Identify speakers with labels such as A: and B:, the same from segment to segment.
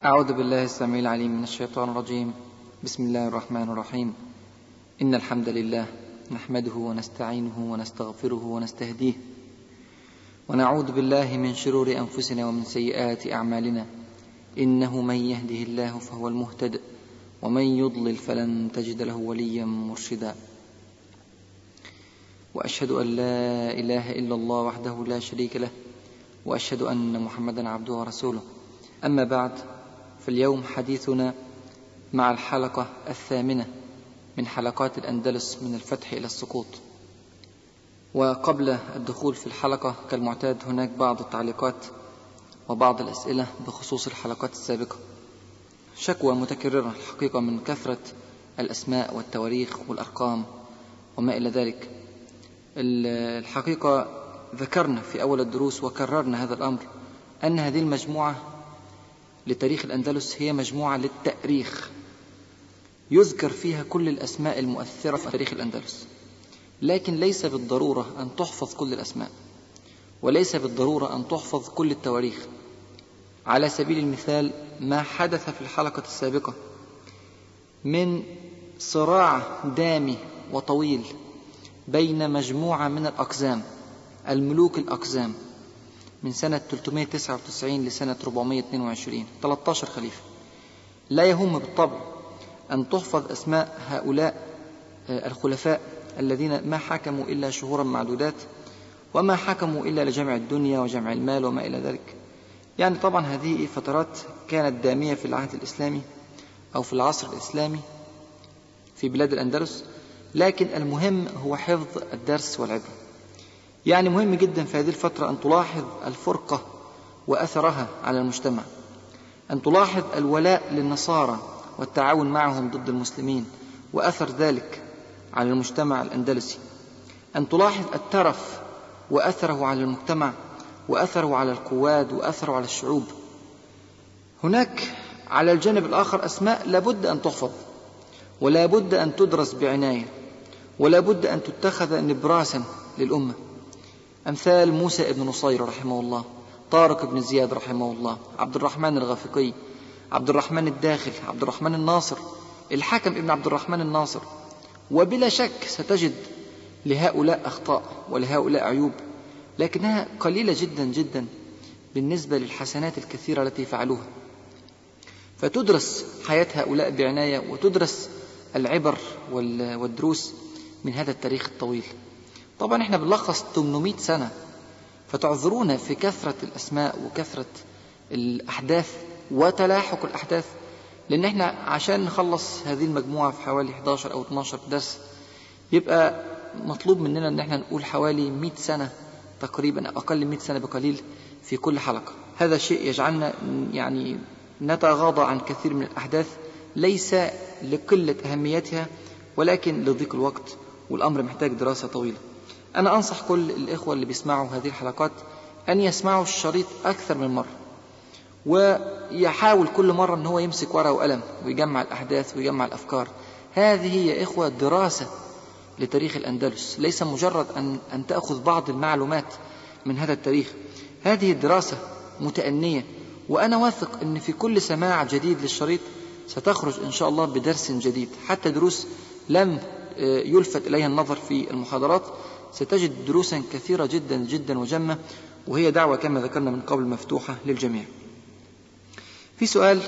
A: أعوذ بالله السميع العليم من الشيطان الرجيم. بسم الله الرحمن الرحيم. إن الحمد لله نحمده ونستعينه ونستغفره ونستهديه، ونعوذ بالله من شرور أنفسنا ومن سيئات أعمالنا. إنه من يهده الله فهو المهتد، ومن يضلل فلن تجد له وليا مرشدا. وأشهد أن لا إله إلا الله وحده لا شريك له، وأشهد أن محمدا عبده ورسوله. أما بعد، فاليوم حديثنا مع الحلقة 8 من حلقات الأندلس من الفتح إلى السقوط. وقبل الدخول في الحلقة كالمعتاد هناك بعض التعليقات وبعض الأسئلة بخصوص الحلقات السابقة. شكوى متكررة الحقيقة من كثرة الأسماء والتواريخ والأرقام وما إلى ذلك. الحقيقة ذكرنا في أول الدروس وكررنا هذا الأمر، أن هذه المجموعة لتاريخ الأندلس هي مجموعة للتأريخ، يذكر فيها كل الأسماء المؤثرة في تاريخ الأندلس، لكن ليس بالضرورة أن تحفظ كل الأسماء، وليس بالضرورة أن تحفظ كل التواريخ. على سبيل المثال ما حدث في الحلقة السابقة من صراع دامي وطويل بين مجموعة من الأقزام، الملوك الأقزام، من سنة 399 لسنة 422، 13 خليفة. لا يهم بالطبع أن تحفظ أسماء هؤلاء الخلفاء الذين ما حكموا إلا شهورا معدودات، وما حكموا إلا لجمع الدنيا وجمع المال وما إلى ذلك. يعني طبعا هذه فترات كانت دامية في العهد الإسلامي أو في العصر الإسلامي في بلاد الأندلس، لكن المهم هو حفظ الدرس والعبرة. يعني مهم جدا في هذه الفترة أن تلاحظ الفرقة وأثرها على المجتمع، أن تلاحظ الولاء للنصارى والتعاون معهم ضد المسلمين وأثر ذلك على المجتمع الأندلسي، أن تلاحظ الترف وأثره على المجتمع وأثره على القواد وأثره على الشعوب. هناك على الجانب الآخر أسماء لابد أن تحفظ، ولا بد أن تدرس بعناية، ولا بد أن تتخذ نبراسا للأمة، أمثال موسى ابن نصير رحمه الله، طارق بن زياد رحمه الله، عبد الرحمن الغافقي، عبد الرحمن الداخل، عبد الرحمن الناصر، الحكم ابن عبد الرحمن الناصر. وبلا شك ستجد لهؤلاء أخطاء ولهؤلاء عيوب، لكنها قليلة جدا جدا بالنسبة للحسنات الكثيرة التي فعلوها. فتدرس حياة هؤلاء بعناية، وتدرس العبر والدروس من هذا التاريخ الطويل. طبعا احنا بنلخص 800 سنة، فتعذرونا في كثرة الأسماء وكثرة الأحداث وتلاحق الأحداث، لأن احنا عشان نخلص هذه المجموعة في حوالي 11 أو 12 درس يبقى مطلوب مننا أن احنا نقول حوالي 100 سنة تقريبا، أقل 100 سنة بقليل في كل حلقة. هذا شيء يجعلنا يعني نتغاضى عن كثير من الأحداث، ليس لقلة أهميتها ولكن لضيق الوقت، والأمر محتاج دراسة طويلة. أنا أنصح كل الإخوة اللي بيسمعوا هذه الحلقات أن يسمعوا الشريط أكثر من مرة، ويحاول كل مرة أن هو يمسك ورقة وقلم ويجمع الأحداث ويجمع الأفكار. هذه هي إخوة دراسة لتاريخ الأندلس، ليس مجرد أن تأخذ بعض المعلومات من هذا التاريخ. هذه الدراسة متأنية، وأنا واثق أن في كل سماع جديد للشريط ستخرج إن شاء الله بدرس جديد، حتى دروس لم يلفت إليها النظر في المحاضرات ستجد دروسا كثيرة جدا جدا وجمة، وهي دعوة كما ذكرنا من قبل مفتوحة للجميع. في سؤال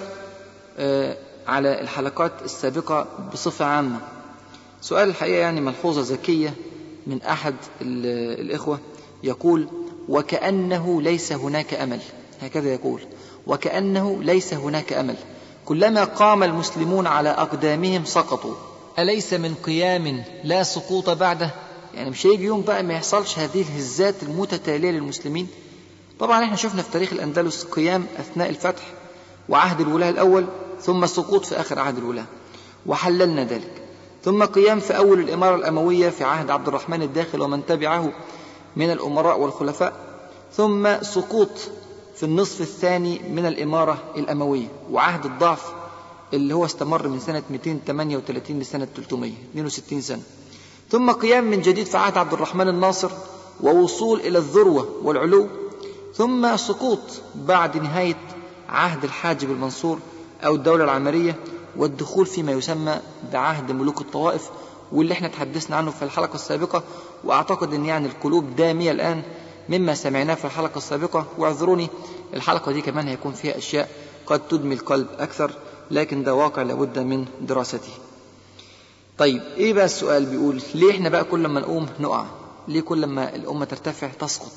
A: على الحلقات السابقة بصفة عامة، سؤال الحقيقة يعني ملحوظة ذكية من أحد الإخوة، يقول: وكأنه ليس هناك أمل. هكذا يقول: وكأنه ليس هناك أمل، كلما قام المسلمون على أقدامهم سقطوا، أليس من قيام لا سقوط بعده؟ يعني مش هيجي يوم بقى ما يحصلش هذه الهزات المتتالية للمسلمين. طبعا احنا شفنا في تاريخ الأندلس قيام أثناء الفتح وعهد الولاة الأول، ثم سقوط في آخر عهد الولاة وحللنا ذلك، ثم قيام في أول الإمارة الأموية في عهد عبد الرحمن الداخل ومن تبعه من الأمراء والخلفاء، ثم سقوط في النصف الثاني من الإمارة الأموية وعهد الضعف اللي هو استمر من سنة 238 لسنة 362 سنة، ثم قيام من جديد في عهد عبد الرحمن الناصر ووصول إلى الذروة والعلو، ثم سقوط بعد نهاية عهد الحاجب المنصور أو الدولة العمرية، والدخول فيما يسمى بعهد ملوك الطوائف، واللي احنا تحدثنا عنه في الحلقة السابقة. وأعتقد أن يعني القلوب دامية الآن مما سمعناه في الحلقة السابقة، واعذروني الحلقة دي كمان هيكون فيها أشياء قد تدمي القلب أكثر، لكن ده واقع لابد من دراسته. طيب إيه بقى السؤال؟ بيقول ليه إحنا بقى كل ما نقوم نقع؟ ليه كل ما الأمة ترتفع تسقط؟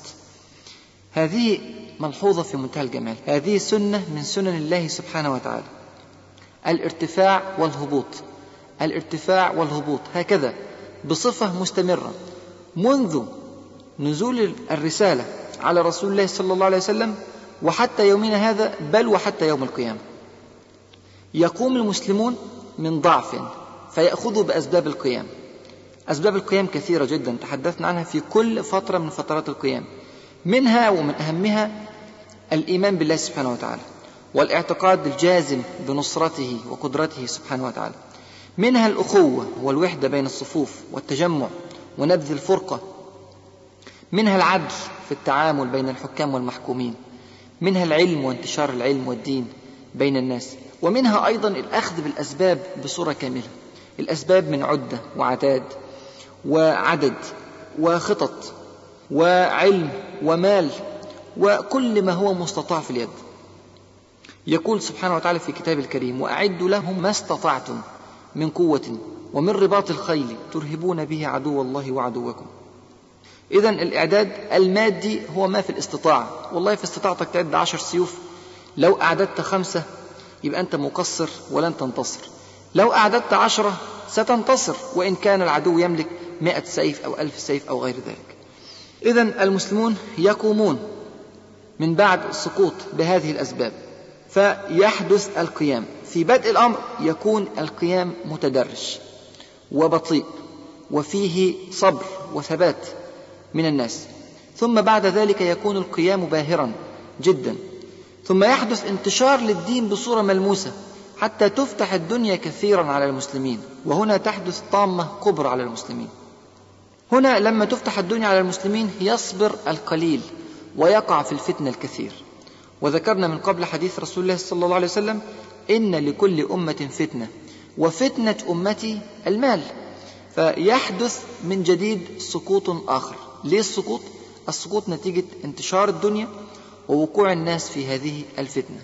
A: هذه ملحوظة في منتهى الجمال، هذه سنة من سنن الله سبحانه وتعالى، الارتفاع والهبوط، الارتفاع والهبوط هكذا بصفة مستمرة منذ نزول الرسالة على رسول الله صلى الله عليه وسلم وحتى يومنا هذا، بل وحتى يوم القيامة. يقوم المسلمون من ضعف فيأخذوا بأسباب القيام. أسباب القيام كثيرة جدا تحدثنا عنها في كل فترة من فترات القيام، منها ومن أهمها الإيمان بالله سبحانه وتعالى والاعتقاد الجازم بنصرته وقدرته سبحانه وتعالى، منها الأخوة والوحدة بين الصفوف والتجمع ونبذ الفرقة، منها العدل في التعامل بين الحكام والمحكومين، منها العلم وانتشار العلم والدين بين الناس، ومنها أيضا الأخذ بالأسباب بصورة كاملة. الأسباب من عدة وعتاد وعدد وخطط وعلم ومال وكل ما هو مستطاع في اليد. يقول سبحانه وتعالى في كتاب الكريم: وأعدوا لهم ما استطعتم من قوة ومن رباط الخيل ترهبون به عدو الله وعدوكم. إذن الإعداد المادي هو ما في الاستطاعة. والله في استطاعتك تعد 10 سيوف، لو أعددت 5 يبقى أنت مقصر ولن تنتصر، لو أعددت 10 ستنتصر وإن كان العدو يملك 100 سيف أو 1000 سيف أو غير ذلك. إذن المسلمون يقومون من بعد السقوط بهذه الأسباب، فيحدث القيام. في بدء الأمر يكون القيام متدرج وبطيء وفيه صبر وثبات من الناس، ثم بعد ذلك يكون القيام باهرا جدا، ثم يحدث انتشار للدين بصورة ملموسة حتى تفتح الدنيا كثيرا على المسلمين، وهنا تحدث طامة كبرى على المسلمين. هنا لما تفتح الدنيا على المسلمين يصبر القليل ويقع في الفتنة الكثير. وذكرنا من قبل حديث رسول الله صلى الله عليه وسلم: إن لكل أمة فتنة وفتنة أمتي المال. فيحدث من جديد سقوط آخر. ليه السقوط؟ السقوط نتيجة انتشار الدنيا ووقوع الناس في هذه الفتنة.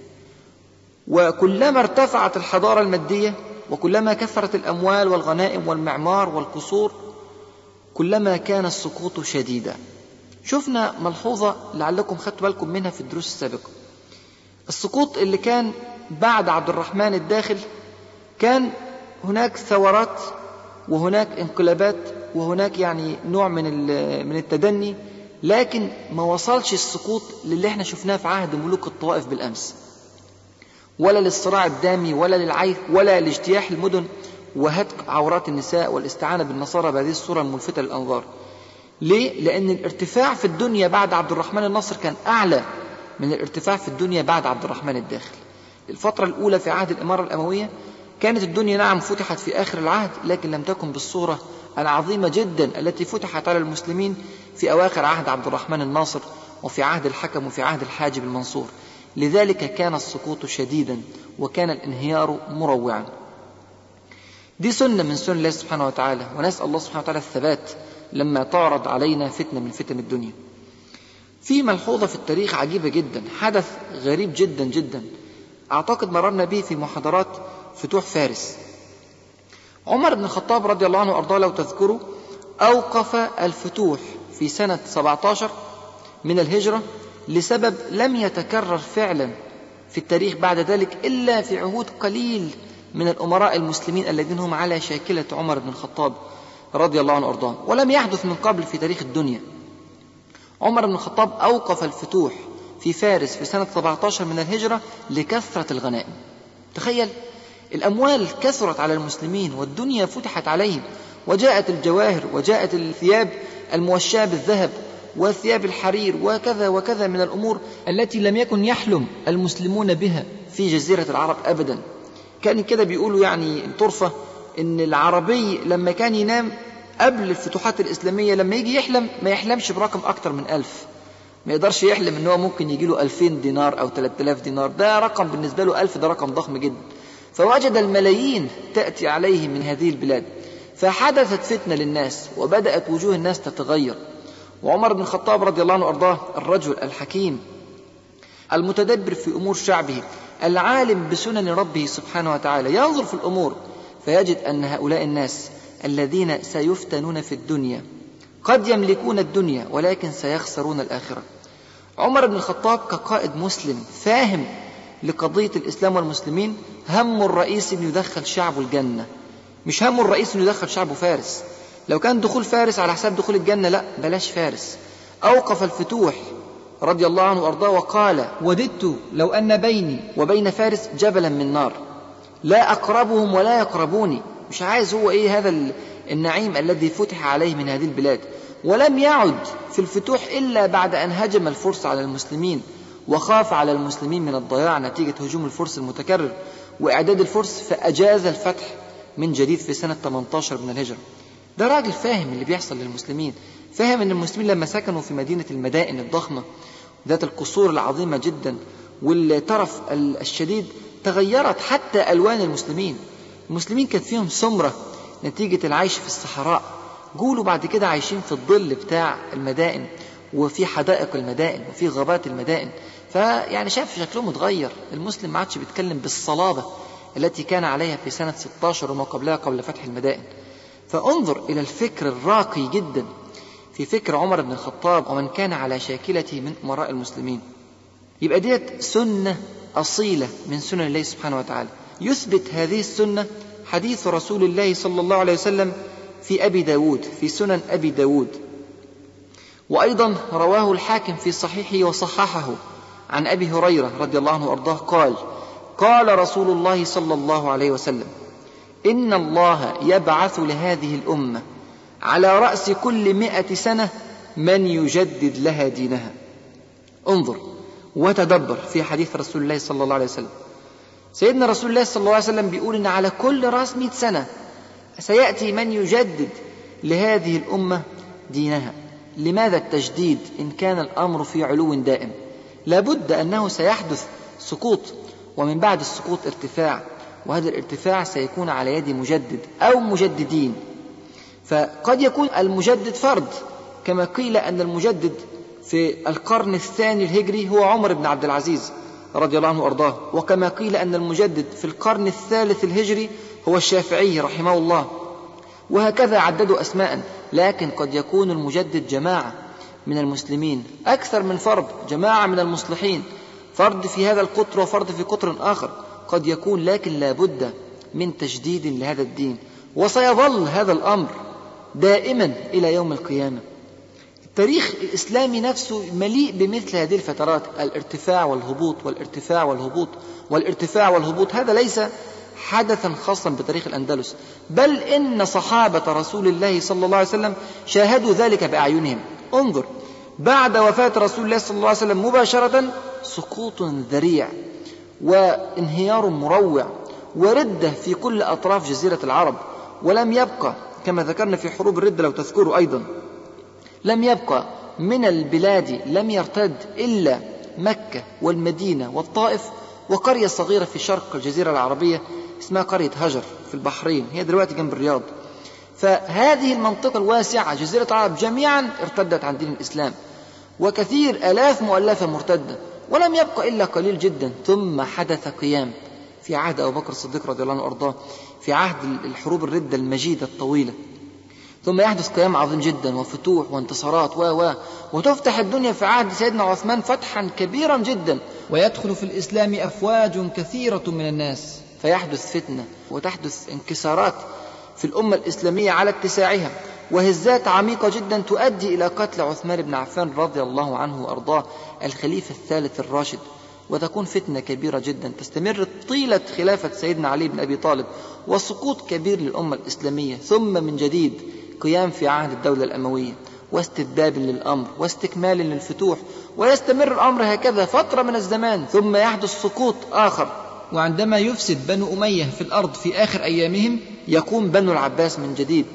A: وكلما ارتفعت الحضارة المادية وكلما كثرت الأموال والغنائم والمعمار والقصور كلما كان السقوط شديدا. شفنا ملحوظة لعلكم خدتوا بالكم منها في الدروس السابقة. السقوط اللي كان بعد عبد الرحمن الداخل كان هناك ثورات وهناك انقلابات وهناك يعني نوع من التدني، لكن ما وصلش السقوط للي احنا شفناه في عهد ملوك الطوائف بالأمس، ولا للصراع الدامي ولا للعيث ولا لاجتياح المدن وهتك عورات النساء والاستعانة بالنصارى بهذه الصورة الملفتة للأنظار. ليه؟ لأن الارتفاع في الدنيا بعد عبد الرحمن الناصر كان أعلى من الارتفاع في الدنيا بعد عبد الرحمن الداخل. الفترة الأولى في عهد الإمارة الأموية كانت الدنيا نعم فتحت في آخر العهد، لكن لم تكن بالصورة العظيمة جدا التي فتحت على المسلمين في أواخر عهد عبد الرحمن الناصر وفي عهد الحكم وفي عهد الحاجب المنصور. لذلك كان السقوط شديدا وكان الانهيار مروعا. دي سنة من سنن الله سبحانه وتعالى، ونسأل الله سبحانه وتعالى الثبات لما تعرض علينا فتنة من فتن الدنيا. في ملحوظة في التاريخ عجيبة جدا، حدث غريب جدا جدا أعتقد مررنا به في محاضرات فتوح فارس. عمر بن الخطاب رضي الله عنه وأرضاه لو تذكروا أوقف الفتوح في سنة 17 من الهجرة لسبب لم يتكرر فعلا في التاريخ بعد ذلك إلا في عهود قليل من الأمراء المسلمين الذين هم على شاكلة عمر بن الخطاب رضي الله عنه وأرضاه، ولم يحدث من قبل في تاريخ الدنيا. عمر بن الخطاب أوقف الفتوح في فارس في سنة 17 من الهجرة لكثرة الغنائم. تخيل، الأموال كثرت على المسلمين والدنيا فتحت عليهم، وجاءت الجواهر وجاءت الثياب الموشاة بالذهب وثياب الحرير وكذا وكذا من الأمور التي لم يكن يحلم المسلمون بها في جزيرة العرب أبدا. كان كده بيقولوا يعني طرفة إن العربي لما كان ينام قبل الفتوحات الإسلامية لما يجي يحلم ما يحلمش برقم أكتر من 1000 ما يقدرش يحلم ان هو ممكن يجيله 2000 دينار او 3000 دينار، ده رقم بالنسبة له 1000 ده رقم ضخم جدا. فوجد الملايين تأتي عليه من هذه البلاد، فحدثت فتنة للناس وبدأت وجوه الناس تتغير. وعمر بن الخطاب رضي الله عنه وأرضاه الرجل الحكيم المتدبر في أمور شعبه العالم بسنن ربه سبحانه وتعالى ينظر في الأمور فيجد أن هؤلاء الناس الذين سيفتنون في الدنيا قد يملكون الدنيا ولكن سيخسرون الآخرة. عمر بن الخطاب كقائد مسلم فاهم لقضية الإسلام والمسلمين هم الرئيس أن يدخل شعبه الجنة، مش هم الرئيس أن يدخل شعبه فارس. لو كان دخول فارس على حساب دخول الجنة لا، بلاش فارس. أوقف الفتوح رضي الله عنه وأرضاه وقال: وددت لو أن بيني وبين فارس جبلا من نار لا أقربهم ولا يقربوني. مش عايز هو هذا النعيم الذي فتح عليه من هذه البلاد. ولم يعد في الفتوح إلا بعد أن هجم الفرس على المسلمين وخاف على المسلمين من الضياع نتيجة هجوم الفرس المتكرر وإعداد الفرس، فأجاز الفتح من جديد في سنة 18 من الهجرة. ده راجل فاهم اللي بيحصل للمسلمين، فاهم أن المسلمين لما سكنوا في مدينة المدائن الضخمة ذات القصور العظيمة جدا والترف الشديد تغيرت حتى ألوان المسلمين. المسلمين كانت فيهم سمرة نتيجة العيش في الصحراء، قولوا بعد كده عايشين في الظل بتاع المدائن وفي حدائق المدائن وفي غابات المدائن. فيعني شاف شكلهم اتغير. المسلم ما عادش بيتكلم بالصلابة التي كان عليها في سنة 16 وما قبلها قبل فتح المدائن. فانظر إلى الفكر الراقي جدا في فكر عمر بن الخطاب ومن كان على شاكلته من أمراء المسلمين. يبقى ديت سنة أصيلة من سنن الله سبحانه وتعالى. يثبت هذه السنة حديث رسول الله صلى الله عليه وسلم في أبي داود، في سنن أبي داود، وأيضا رواه الحاكم في صحيحه وصححه عن أبي هريرة رضي الله عنه وأرضاه قال: قال رسول الله صلى الله عليه وسلم: إن الله يبعث لهذه الأمة على رأس كل 100 سنة من يجدد لها دينها. انظر وتدبر في حديث رسول الله صلى الله عليه وسلم. سيدنا رسول الله صلى الله عليه وسلم بيقول إن على كل رأس 100 سنة سيأتي من يجدد لهذه الأمة دينها. لماذا التجديد إن كان الأمر في علو دائم؟ لابد أنه سيحدث سقوط، ومن بعد السقوط ارتفاع، وهذا الارتفاع سيكون على يد مجدد أو مجددين. فقد يكون المجدد فرد، كما قيل أن المجدد في القرن الثاني الهجري هو عمر بن عبد العزيز رضي الله عنه وأرضاه، وكما قيل أن المجدد في القرن الثالث الهجري هو الشافعي رحمه الله، وهكذا عددوا أسماء. لكن قد يكون المجدد جماعة من المسلمين أكثر من فرد، جماعة من المصلحين، فرد في هذا القطر وفرد في قطر آخر قد يكون، لكن لابد من تجديد لهذا الدين، وسيظل هذا الأمر دائما إلى يوم القيامة. التاريخ الإسلامي نفسه مليء بمثل هذه الفترات، الارتفاع والهبوط والارتفاع والهبوط والارتفاع والهبوط. هذا ليس حدثا خاصا بتاريخ الأندلس، بل إن صحابة رسول الله صلى الله عليه وسلم شاهدوا ذلك بأعينهم. انظر، بعد وفاة رسول الله صلى الله عليه وسلم مباشرة سقوط ذريع وانهيار مروع وردة في كل أطراف جزيرة العرب، ولم يبقى كما ذكرنا في حروب الردة لو تذكروا أيضا، لم يبقى من البلاد لم يرتد إلا مكة والمدينة والطائف وقرية صغيرة في شرق الجزيرة العربية اسمها قرية هجر في البحرين، هي دلوقتي جنب الرياض. فهذه المنطقة الواسعة جزيرة العرب جميعا ارتدت عن دين الإسلام، وكثير آلاف مؤلفة مرتدة، ولم يبقى إلا قليل جدا. ثم حدث قيام في عهد أبو بكر الصديق رضي الله عنه وأرضاه، في عهد الحروب الردة المجيدة الطويلة، ثم يحدث قيام عظيم جدا وفتوح وانتصارات وتفتح الدنيا في عهد سيدنا عثمان فتحا كبيرا جدا، ويدخل في الإسلام أفواج كثيرة من الناس، فيحدث فتنة وتحدث انكسارات في الأمة الإسلامية على اتساعها، وهزات عميقة جدا تؤدي إلى قتل عثمان بن عفان رضي الله عنه وأرضاه الخليفة الثالث الراشد، وتكون فتنة كبيرة جدا تستمر طيلة خلافة سيدنا علي بن أبي طالب، وسقوط كبير للأمة الإسلامية، ثم من جديد قيام في عهد الدولة الأموية واستتباب للأمر واستكمال للفتوح، ويستمر الأمر هكذا فترة من الزمان، ثم يحدث سقوط آخر. وعندما يفسد بنو أمية في الأرض في آخر أيامهم يقوم بنو العباس من جديد،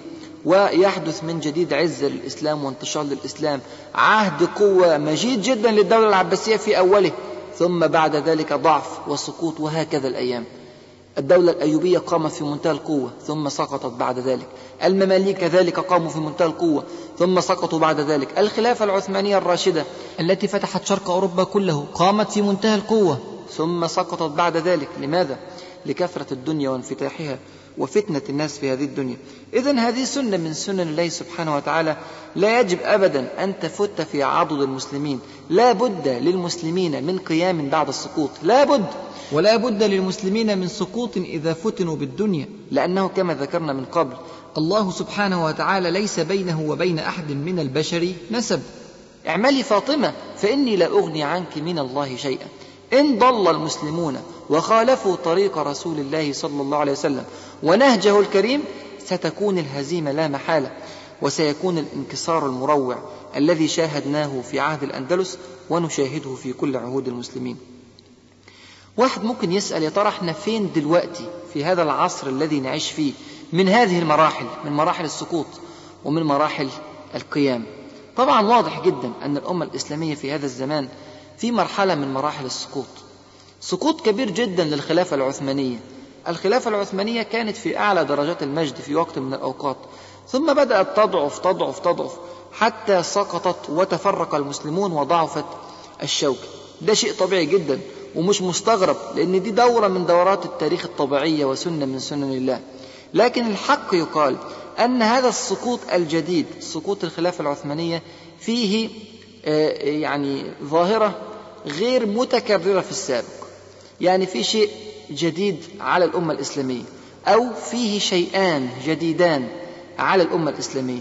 A: ويحدث من جديد عزة للإسلام وانتشار للإسلام، عهد قوة مجيد جدا للدولة العباسية في أوله، ثم بعد ذلك ضعف وسقوط، وهكذا الأيام. الدولة الأيوبية قامت في منتهى القوة ثم سقطت بعد ذلك، المماليك كذلك قاموا في منتهى القوة ثم سقطوا بعد ذلك، الخلافة العثمانية الراشدة التي فتحت شرق أوروبا كله قامت في منتهى القوة ثم سقطت بعد ذلك. لماذا؟ لكثرة الدنيا وانفتاحها وفتنة الناس في هذه الدنيا. إذن هذه سنة من سنن الله سبحانه وتعالى لا يجب أبدا أن تفت في عضد المسلمين. لا بد للمسلمين من قيام بعد السقوط، لا بد، ولا بد للمسلمين من سقوط إذا فتنوا بالدنيا، لأنه كما ذكرنا من قبل الله سبحانه وتعالى ليس بينه وبين أحد من البشر نسب. اعملي فاطمة فإني لا أغني عنك من الله شيئا. إن ضل المسلمون وخالفوا طريق رسول الله صلى الله عليه وسلم ونهجه الكريم ستكون الهزيمة لا محالة، وسيكون الانكسار المروع الذي شاهدناه في عهد الأندلس ونشاهده في كل عهود المسلمين. واحد ممكن يسأل يا ترى احنا فين دلوقتي في هذا العصر الذي نعيش فيه من هذه المراحل، من مراحل السقوط ومن مراحل القيام؟ طبعا واضح جدا أن الأمة الإسلامية في هذا الزمان في مرحلة من مراحل السقوط، سقوط كبير جدا للخلافة العثمانية. الخلافة العثمانية كانت في أعلى درجات المجد في وقت من الأوقات، ثم بدأت تضعف حتى سقطت وتفرق المسلمون وضعفت الشوكة. ده شيء طبيعي جدا ومش مستغرب، لأن دي دورة من دورات التاريخ الطبيعية وسنة من سنن الله. لكن الحق يقال أن هذا السقوط الجديد، سقوط الخلافة العثمانية، فيه يعني ظاهرة غير متكررة في السابق، يعني في شيء جديد على الأمة الإسلامية، أو فيه شيئان جديدان على الأمة الإسلامية.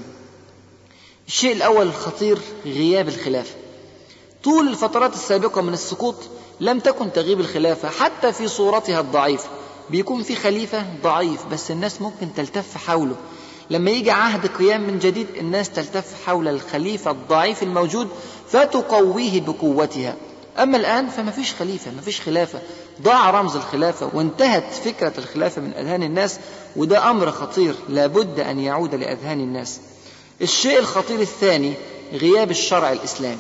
A: الشيء الأول الخطير غياب الخلافة. طول الفترات السابقة من السقوط لم تكن تغيب الخلافة حتى في صورتها الضعيفة، بيكون في خليفة ضعيف بس الناس ممكن تلتف حوله. لما يجي عهد قيام من جديد الناس تلتف حول الخليفة الضعيف الموجود فتقويه بقوتها. أما الآن فما فيش خليفة، ما فيش خلافة، ضاع رمز الخلافة وانتهت فكرة الخلافة من أذهان الناس، وده أمر خطير لابد أن يعود لأذهان الناس. الشيء الخطير الثاني غياب الشرع الإسلامي.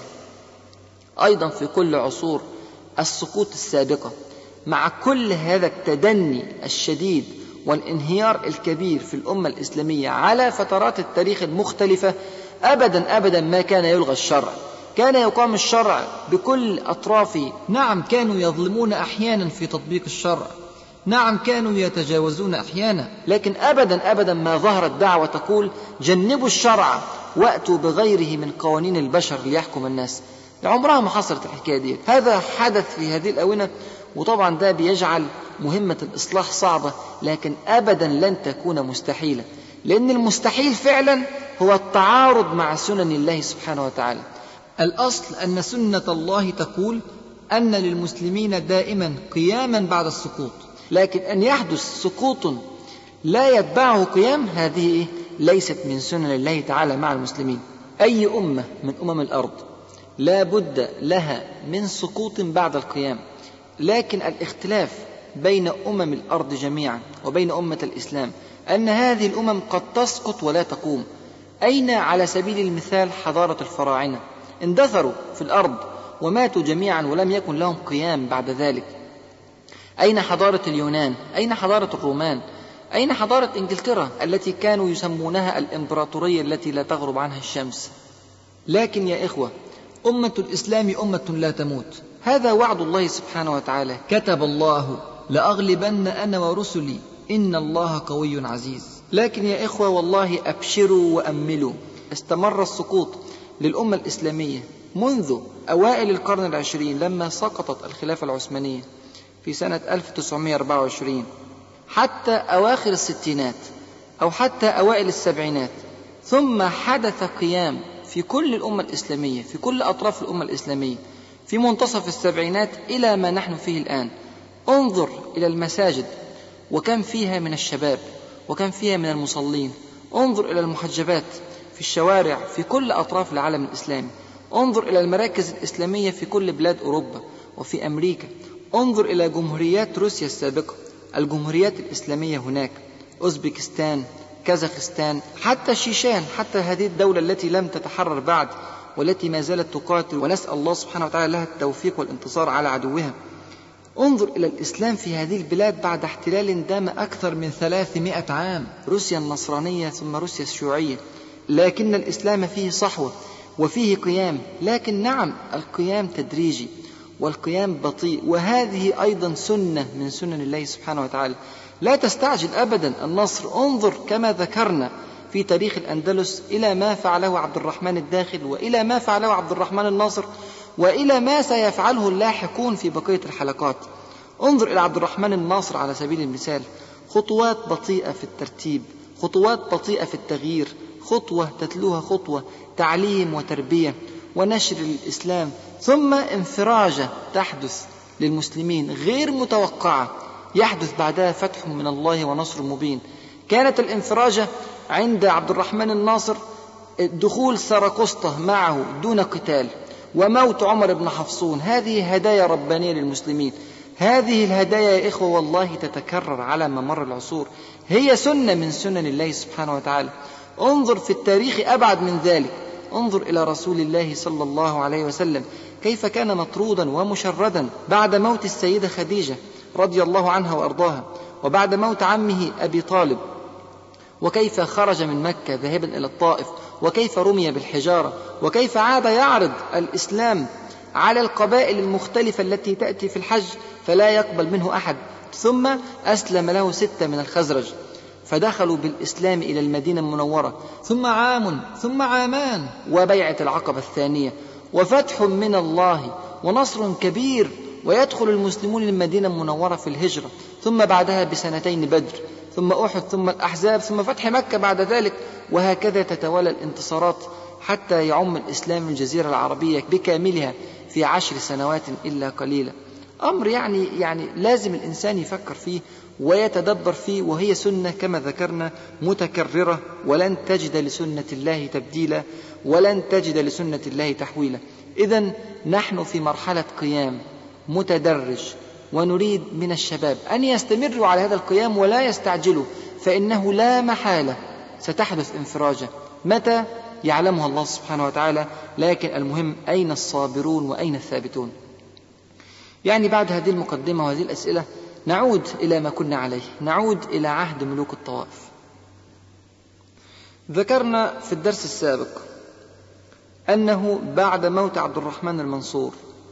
A: أيضا في كل عصور السقوط السابقة، مع كل هذا التدني الشديد والانهيار الكبير في الأمة الإسلامية على فترات التاريخ المختلفة، أبدا ما كان يلغى الشرع، كان يقام الشرع بكل أطرافه. نعم كانوا يظلمون أحيانا في تطبيق الشرع، نعم كانوا يتجاوزون أحيانا، لكن أبدا ما ظهرت دعوة تقول جنبوا الشرع وأتوا بغيره من قوانين البشر ليحكم الناس. عمرها ما حصلت الحكاية دي. هذا حدث في هذه الآونة، وطبعا ده بيجعل مهمة الإصلاح صعبة، لكن أبدا لن تكون مستحيلة، لأن المستحيل فعلا هو التعارض مع سنن الله سبحانه وتعالى. الأصل أن سنة الله تقول أن للمسلمين دائما قياما بعد السقوط، لكن أن يحدث سقوط لا يتبعه قيام، هذه ليست من سنن الله تعالى مع المسلمين. أي أمة من أمم الأرض لا بد لها من سقوط بعد القيام، لكن الاختلاف بين أمم الأرض جميعا وبين أمة الإسلام أن هذه الأمم قد تسقط ولا تقوم. أين على سبيل المثال حضارة الفراعنة؟ اندثروا في الأرض وماتوا جميعا ولم يكن لهم قيام بعد ذلك. أين حضارة اليونان؟ أين حضارة الرومان؟ أين حضارة إنجلترا التي كانوا يسمونها الإمبراطورية التي لا تغرب عنها الشمس؟ لكن يا إخوة، أمة الإسلام أمة لا تموت، هذا وعد الله سبحانه وتعالى. كتب الله لأغلبن أنا ورسلي إن الله قوي عزيز. لكن يا إخوة والله أبشروا وأملوا، استمر السقوط للأمة الإسلامية منذ أوائل القرن العشرين لما سقطت الخلافة العثمانية في سنة 1924 حتى أواخر الستينات أو حتى أوائل السبعينات، ثم حدث قيام في كل الأمة الإسلامية، في كل أطراف الأمة الإسلامية في منتصف السبعينات إلى ما نحن فيه الآن. انظر إلى المساجد وكم فيها من الشباب وكم فيها من المصلين، انظر إلى المحجبات في الشوارع في كل أطراف العالم الإسلامي، انظر إلى المراكز الإسلامية في كل بلاد أوروبا وفي أمريكا، انظر إلى جمهوريات روسيا السابقة، الجمهوريات الإسلامية هناك، أوزبكستان، كازاخستان، حتى شيشان، حتى هذه الدولة التي لم تتحرر بعد والتي ما زالت تقاتل، ونسأل الله سبحانه وتعالى لها التوفيق والانتصار على عدوها. انظر إلى الإسلام في هذه البلاد بعد احتلال دام أكثر من 300 عام، روسيا النصرانية ثم روسيا الشيوعية، لكن الإسلام فيه صحوة وفيه قيام. لكن نعم، القيام تدريجي والقيام بطيء، وهذه أيضا سنة من سنن الله سبحانه وتعالى. لا تستعجل أبدا النصر. انظر كما ذكرنا في تاريخ الأندلس إلى ما فعله عبد الرحمن الداخل، وإلى ما فعله عبد الرحمن الناصر، وإلى ما سيفعله اللاحقون في بقية الحلقات. انظر إلى عبد الرحمن الناصر على سبيل المثال، خطوات بطيئة في الترتيب، خطوات بطيئة في التغيير، خطوة تتلوها خطوة، تعليم وتربية ونشر الإسلام، ثم انفراجة تحدث للمسلمين غير متوقعة، يحدث بعدها فتح من الله ونصر مبين. كانت الانفراجة عند عبد الرحمن الناصر دخول سراقسطة معه دون قتال، وموت عمر بن حفصون. هذه هدايا ربانية للمسلمين. هذه الهدايا يا إخوة والله تتكرر على ممر العصور، هي سنة من سنن الله سبحانه وتعالى. انظر في التاريخ أبعد من ذلك، انظر إلى رسول الله صلى الله عليه وسلم كيف كان مطرودا ومشردا بعد موت السيدة خديجة رضي الله عنها وأرضاها، وبعد موت عمه أبي طالب، وكيف خرج من مكة ذاهبا إلى الطائف، وكيف رمي بالحجارة، وكيف عاد يعرض الإسلام على القبائل المختلفة التي تأتي في الحج فلا يقبل منه أحد. ثم أسلم له 6 من الخزرج فدخلوا بالإسلام إلى المدينة المنورة، ثم عام ثم عامان وبيعة العقبة الثانية، وفتح من الله ونصر كبير، ويدخل المسلمون المدينة المنورة في الهجرة، ثم بعدها ب2 بدر، ثم أحد، ثم الأحزاب، ثم فتح مكة بعد ذلك، وهكذا تتوالى الانتصارات حتى يعم الإسلام الجزيرة العربية بكاملها في 10 سنوات إلا قليلا. أمر يعني لازم الإنسان يفكر فيه ويتدبر فيه، وهي سنة كما ذكرنا متكررة، ولن تجد لسنة الله تبديلا، ولن تجد لسنة الله تحويلا. إذن نحن في مرحلة قيام متدرج، ونريد من الشباب أن يستمروا على هذا القيام ولا يستعجلوا، فإنه لا محالة ستحدث انفراجة. متى؟ يعلمها الله سبحانه وتعالى، لكن المهم أين الصابرون وأين الثابتون. بعد هذه المقدمة وهذه الأسئلة نعود إلى ما كنا عليه، نعود إلى عهد ملوك الطوائف. ذكرنا في الدرس السابق أنه بعد موت عبد الرحمن المنصور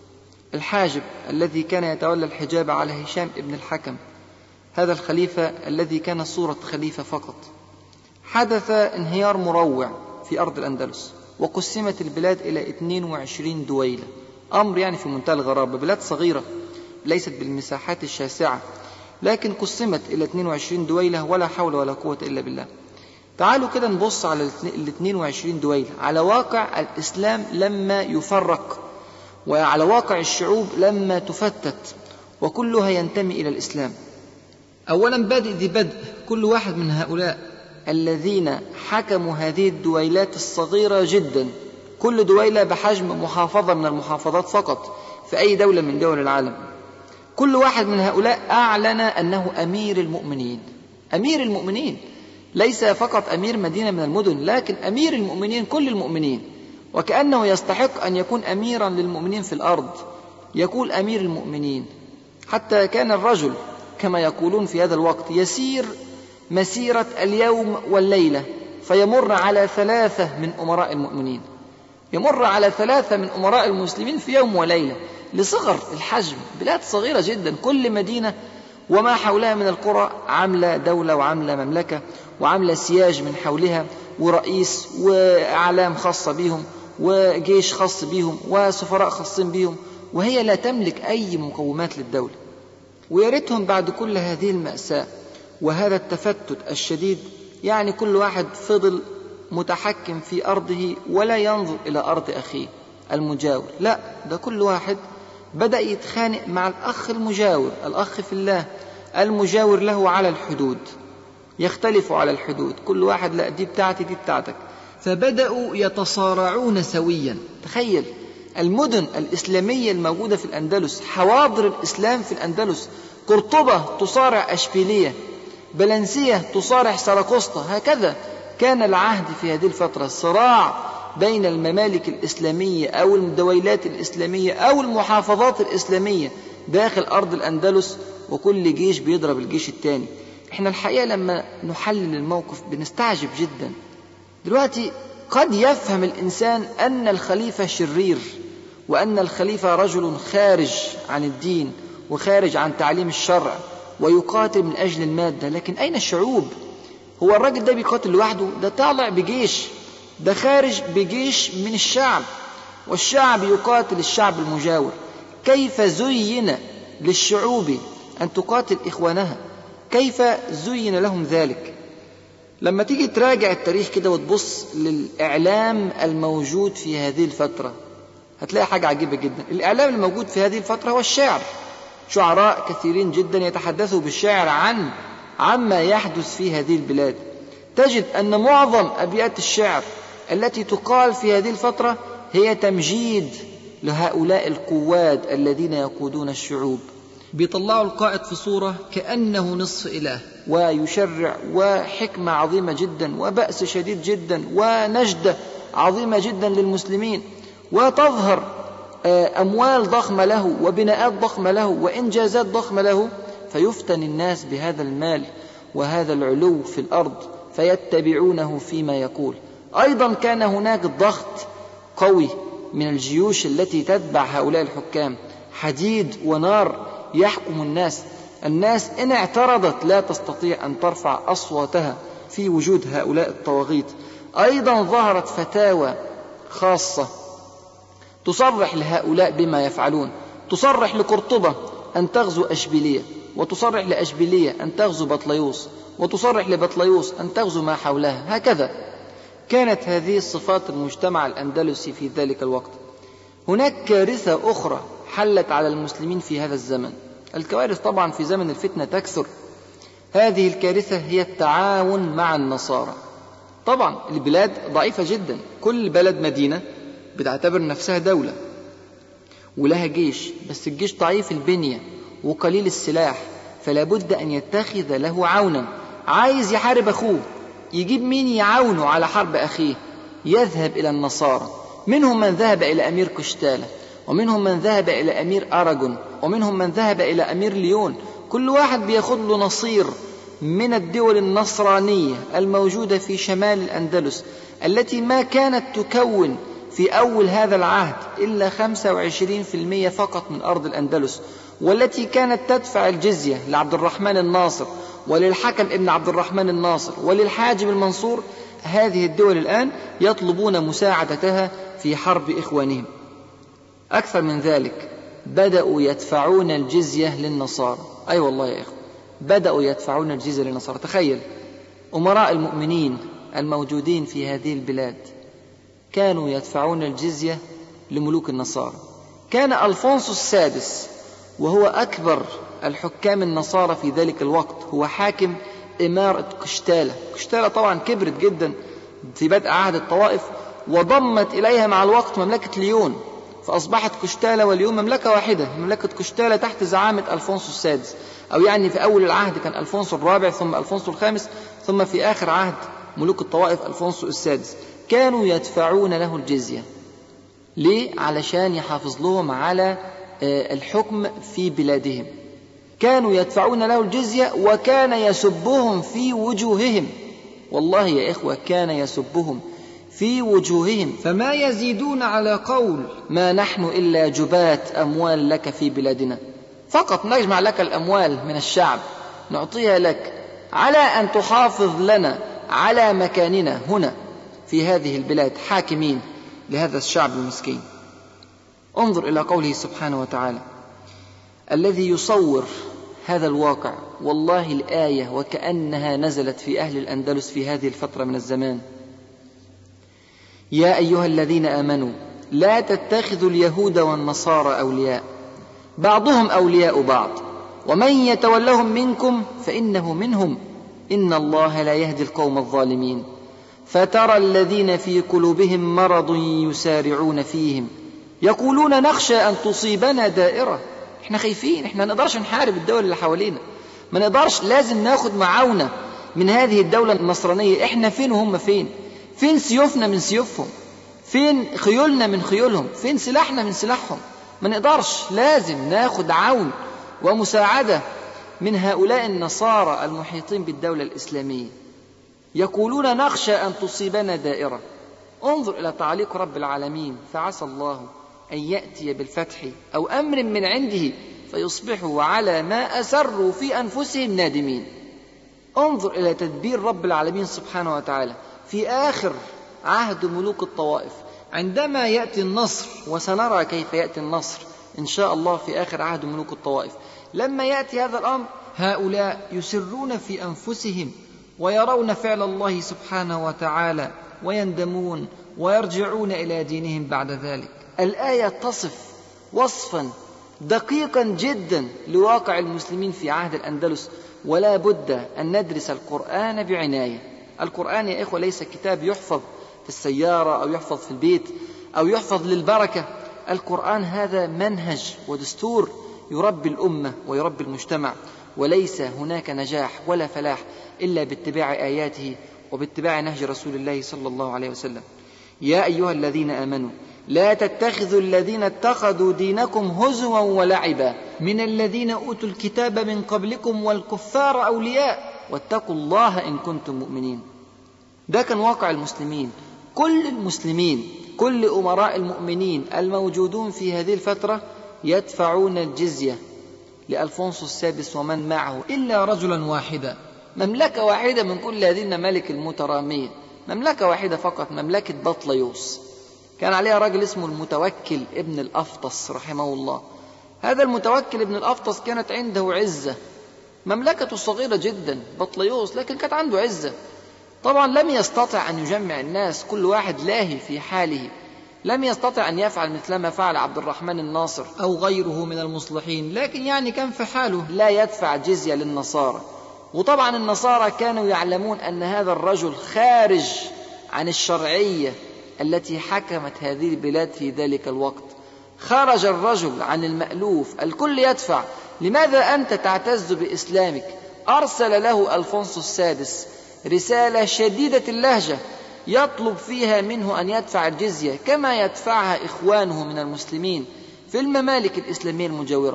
A: الحاجب الذي كان يتولى الحجاب على هشام ابن الحكم، هذا الخليفة الذي كان صورة خليفة فقط، حدث انهيار مروع في أرض الأندلس، وقسمت البلاد إلى 22 دويلة. أمر في منتهى الغرابة، بلاد صغيرة ليست بالمساحات الشاسعة، لكن قسمت إلى 22 دويلة، ولا حول ولا قوة إلا بالله. تعالوا كده نبص على 22 دويلة، على واقع الإسلام لما يفرق، وعلى واقع الشعوب لما تفتت، وكلها ينتمي إلى الإسلام. أولا بادئ ذي بدء، كل واحد من هؤلاء الذين حكموا هذه الدويلات الصغيرة جدا، كل دويلة بحجم محافظة من المحافظات فقط في أي دولة من دول العالم، كل واحد من هؤلاء أعلن أنه أمير المؤمنين. أمير المؤمنين ليس فقط أمير مدينة من المدن، لكن أمير المؤمنين كل المؤمنين، وكأنه يستحق أن يكون أميرا للمؤمنين في الأرض، يقول أمير المؤمنين. حتى كان الرجل كما يقولون في هذا الوقت يسير مسيرة اليوم والليلة، فيمر على 3 من أمراء المؤمنين، يمر على 3 من أمراء المسلمين في يوم وليلة، لصغر الحجم، بلاد صغيرة جدا، كل مدينة وما حولها من القرى عاملة دولة وعاملة مملكة وعاملة سياج من حولها، ورئيس وأعلام خاصة بهم وجيش خاص بهم وسفراء خاصين بهم، وهي لا تملك أي مقومات للدولة. وياريتهم بعد كل هذه المأساة وهذا التفتت الشديد، كل واحد فضل متحكم في أرضه ولا ينظر إلى أرض أخيه المجاور، لا، ده كل واحد بدأ يتخانق مع الأخ المجاور، الأخ في الله المجاور له على الحدود، يختلفوا على الحدود، كل واحد لا دي بتاعتي دي بتاعتك، فبدأوا يتصارعون سويا. تخيل المدن الإسلامية الموجودة في الأندلس، حواضر الإسلام في الأندلس، قرطبة تصارع أشبيلية، بلنسية تصارح سراقسطة. هكذا كان العهد في هذه الفترة، صراع بين الممالك الإسلامية أو الدويلات الإسلامية أو المحافظات الإسلامية داخل أرض الأندلس، وكل جيش بيضرب الجيش التاني. احنا الحقيقة لما نحلل الموقف بنستعجب جدا. دلوقتي قد يفهم الإنسان أن الخليفة شرير، وأن الخليفة رجل خارج عن الدين وخارج عن تعليم الشرع ويقاتل من أجل المادة، لكن أين الشعوب؟ هو الراجل ده بيقاتل لوحده؟ ده طالع بجيش، ده خارج بجيش من الشعب، والشعب يقاتل الشعب المجاور. كيف زين للشعوب أن تقاتل إخوانها؟ كيف زين لهم ذلك؟ لما تيجي تراجع التاريخ كده وتبص للإعلام الموجود في هذه الفترة هتلاقي حاجة عجيبة جدا. الإعلام الموجود في هذه الفترة هو الشعر. شعراء كثيرين جدا يتحدثوا بالشعر عما يحدث في هذه البلاد. تجد أن معظم أبيات الشعر التي تقال في هذه الفترة هي تمجيد لهؤلاء القواد الذين يقودون الشعوب. بيطلعوا القائد في صورة كأنه نصف إله، ويشرع، وحكمة عظيمة جدا، وبأس شديد جدا، ونجدة عظيمة جدا للمسلمين، وتظهر أموال ضخمة له وبناءات ضخمة له وإنجازات ضخمة له، فيفتن الناس بهذا المال وهذا العلو في الأرض فيتبعونه فيما يقول. أيضا كان هناك ضغط قوي من الجيوش التي تتبع هؤلاء الحكام، حديد ونار يحكم الناس إن اعترضت لا تستطيع أن ترفع أصواتها في وجود هؤلاء الطواغيت. أيضا ظهرت فتاوى خاصة تصرح لهؤلاء بما يفعلون، تصرح لقرطبة أن تغزو أشبيلية، وتصرح لأشبيلية أن تغزو بطليوس، وتصرح لبطليوس أن تغزو ما حولها. هكذا كانت هذه الصفات المجتمع الأندلسي في ذلك الوقت. هناك كارثة أخرى حلت على المسلمين في هذا الزمن. الكوارث طبعا في زمن الفتنة تكثر. هذه الكارثة هي التعاون مع النصارى. طبعا البلاد ضعيفة جدا، كل بلد مدينة بتعتبر نفسها دولة ولها جيش، بس الجيش ضعيف البنية وقليل السلاح، فلا بد أن يتخذ له عونا. عايز يحارب أخوه، يجيب مين يعاونه على حرب أخيه؟ يذهب إلى النصارى. منهم من ذهب إلى أمير قشتالة، ومنهم من ذهب إلى أمير أراغون، ومنهم من ذهب إلى أمير ليون. كل واحد بياخد له نصير من الدول النصرانية الموجودة في شمال الأندلس، التي ما كانت تكون في أول هذا العهد إلا 25% فقط من أرض الأندلس، والتي كانت تدفع الجزية لعبد الرحمن الناصر وللحكم ابن عبد الرحمن الناصر وللحاجب المنصور. هذه الدول الآن يطلبون مساعدتها في حرب إخوانهم. أكثر من ذلك، بدأوا يدفعون الجزية للنصارى. أي والله يا إخوة، بدأوا يدفعون الجزية للنصارى. تخيل، أمراء المؤمنين الموجودين في هذه البلاد كانوا يدفعون الجزية لملوك النصارى. كان ألفونسو السادس وهو أكبر الحكام النصارى في ذلك الوقت هو حاكم إمارة قشتالة. قشتالة طبعا كبرت جدا في بدء عهد الطوائف، وضمت إليها مع الوقت مملكة ليون، فأصبحت قشتالة واليوم مملكة واحدة، مملكة قشتالة تحت زعامة ألفونسو السادس، أو يعني في أول العهد كان ألفونسو الرابع، ثم ألفونسو الخامس، ثم في آخر عهد ملوك الطوائف ألفونسو السادس. كانوا يدفعون له الجزية. ليه؟ علشان يحافظ لهم على الحكم في بلادهم. كانوا يدفعون له الجزية، وكان يسبهم في وجوههم. والله يا إخوة كان يسبهم في وجوههم، فما يزيدون على قول ما نحن إلا جبات أموال لك في بلادنا، فقط نجمع لك الأموال من الشعب نعطيها لك على أن تحافظ لنا على مكاننا هنا في هذه البلاد حاكمين لهذا الشعب المسكين. انظر إلى قوله سبحانه وتعالى الذي يصور هذا الواقع. والله الآية وكأنها نزلت في أهل الأندلس في هذه الفترة من الزمان. يا أيها الذين آمنوا لا تتخذوا اليهود والنصارى أولياء بعضهم أولياء بعض ومن يتولهم منكم فإنه منهم إن الله لا يهدي القوم الظالمين فترى الذين في قلوبهم مرض يسارعون فيهم يقولون نخشى أن تصيبنا دائرة. احنا خايفين، احنا نقدرش نحارب الدول اللي حوالينا، ما نقدرش، لازم ناخد معاونة من هذه الدولة النصرانية. احنا فين وهم فين؟ فين سيوفنا من سيوفهم؟ فين خيولنا من خيولهم؟ فين سلاحنا من سلاحهم؟ ما نقدرش، لازم ناخد عون ومساعدة من هؤلاء النصارى المحيطين بالدولة الإسلامية. يقولون نخشى أن تصيبنا دائرة. انظر إلى تعليق رب العالمين: فعسى الله أن يأتي بالفتح أو أمر من عنده فيصبحوا على ما أسروا في أنفسهم نادمين. انظر إلى تدبير رب العالمين سبحانه وتعالى في آخر عهد ملوك الطوائف عندما يأتي النصر، وسنرى كيف يأتي النصر إن شاء الله في آخر عهد ملوك الطوائف. لما يأتي هذا الأمر هؤلاء يسرون في أنفسهم ويرون فعل الله سبحانه وتعالى ويندمون ويرجعون إلى دينهم بعد ذلك. الآية تصف وصفا دقيقا جدا لواقع المسلمين في عهد الأندلس، ولا بد أن ندرس القرآن بعناية. القرآن يا إخوة ليس كتاب يحفظ في السيارة أو يحفظ في البيت أو يحفظ للبركة. القرآن هذا منهج ودستور يربي الأمة ويربي المجتمع، وليس هناك نجاح ولا فلاح إلا باتباع آياته وباتباع نهج رسول الله صلى الله عليه وسلم. يا أيها الذين آمنوا لا تتخذوا الذين اتخذوا دينكم هزوا ولعبا من الذين أوتوا الكتاب من قبلكم والكفار أولياء واتقوا الله إن كنتم مؤمنين. ده كان واقع المسلمين. كل المسلمين، كل أمراء المؤمنين الموجودون في هذه الفترة يدفعون الجزية لألفونسو السادس ومن معه إلا رجلا واحدا، مملكة واحدة من كل هذه الممالك المترامية، مملكة واحدة فقط، مملكة بطليوس. كان عليها راجل اسمه المتوكل ابن الأفطس رحمه الله. هذا المتوكل ابن الأفطس كانت عنده عزة، مملكته صغيرة جدا بطليوس، لكن كانت عنده عزة. طبعا لم يستطع أن يجمع الناس، كل واحد لاهي في حاله، لم يستطع أن يفعل مثل ما فعل عبد الرحمن الناصر أو غيره من المصلحين، لكن يعني كان في حاله لا يدفع جزية للنصارى. وطبعا النصارى كانوا يعلمون أن هذا الرجل خارج عن الشرعية التي حكمت هذه البلاد في ذلك الوقت. خرج الرجل عن المألوف، الكل يدفع. لماذا أنت تعتز بإسلامك؟ أرسل له ألفونسو السادس رسالة شديدة اللهجة يطلب فيها منه أن يدفع الجزية كما يدفعها إخوانه من المسلمين في الممالك الإسلامية المجاورة.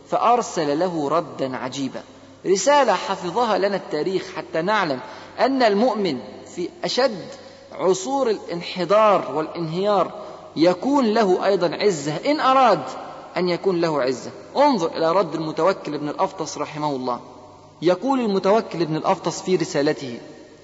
A: فأرسل له ردا عجيبا، رسالة حفظها لنا التاريخ حتى نعلم أن المؤمن في أشد عصور الانحدار والانهيار يكون له أيضا عزة إن أراد أن يكون له عزة. انظر إلى رد المتوكل ابن الأفطس رحمه الله. يقول المتوكل ابن الأفطس في رسالته: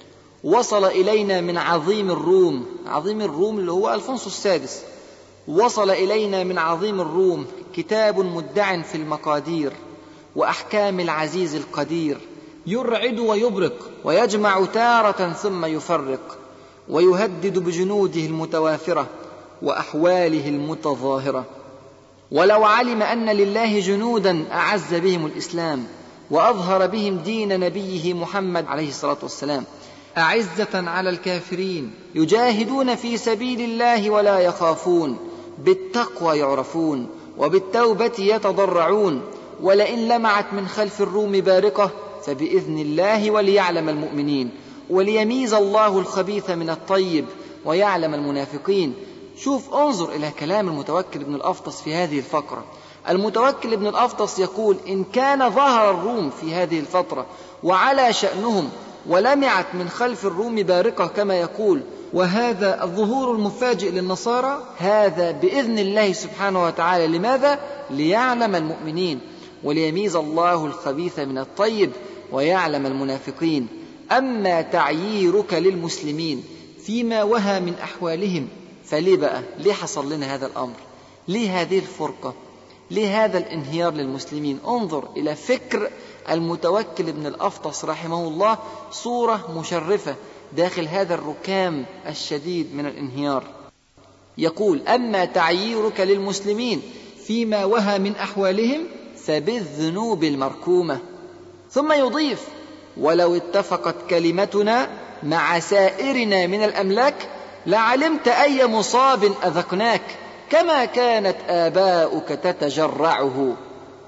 A: وصل إلينا من عظيم الروم، عظيم الروم اللي هو ألفونسو السادس، وصل إلينا من عظيم الروم كتاب مدع في المقادير وأحكام العزيز القدير، يرعد ويبرق ويجمع تارة ثم يفرق، ويهدد بجنوده المتوافرة وأحواله المتظاهرة. ولو علم أن لله جنودا أعز بهم الإسلام وأظهر بهم دين نبيه محمد عليه الصلاة والسلام، أعزة على الكافرين يجاهدون في سبيل الله ولا يخافون، بالتقوى يعرفون وبالتوبة يتضرعون، ولئن لمعت من خلف الروم بارقة فبإذن الله وليعلم المؤمنين، وليميز الله الخبيث من الطيب ويعلم المنافقين. شوف، انظر إلى كلام المتوكل ابن الأفطس في هذه الفقرة. المتوكل ابن الأفطس يقول: إن كان ظهر الروم في هذه الفترة وعلى شأنهم ولمعت من خلف الروم بارقة كما يقول، وهذا الظهور المفاجئ للنصارى هذا بإذن الله سبحانه وتعالى. لماذا؟ ليعلم المؤمنين وليميز الله الخبيث من الطيب ويعلم المنافقين. أما تعييرك للمسلمين فيما وهى من أحوالهم، فليه بقى؟ ليه حصل لنا هذا الأمر؟ ليه هذه الفرقة؟ ليه هذا الانهيار للمسلمين؟ انظر إلى فكر المتوكل ابن الأفطس رحمه الله، صورة مشرفة داخل هذا الركام الشديد من الانهيار. يقول: أما تعييرك للمسلمين فيما وهى من أحوالهم فبالذنوب المركومة. ثم يضيف: ولو اتفقت كلمتنا مع سائرنا من الأملاك لعلمت أي مصاب أذقناك كما كانت آباؤك تتجرعه.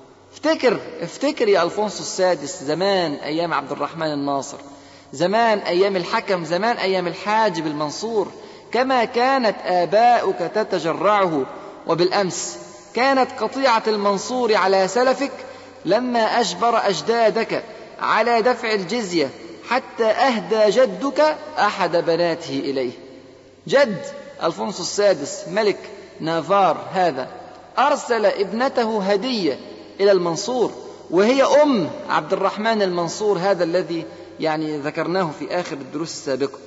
A: افتكر يا ألفونسو السادس، زمان أيام عبد الرحمن الناصر، زمان أيام الحكم، زمان أيام الحاجب المنصور، كما كانت آباؤك تتجرعه. وبالأمس كانت قطيعة المنصور على سلفك لما أجبر أجدادك على دفع الجزية، حتى أهدى جدك أحد بناته إليه. جد ألفونسو السادس ملك نافار هذا أرسل ابنته هدية إلى المنصور، وهي أم عبد الرحمن المنصور هذا الذي ذكرناه في آخر الدروس السابقة.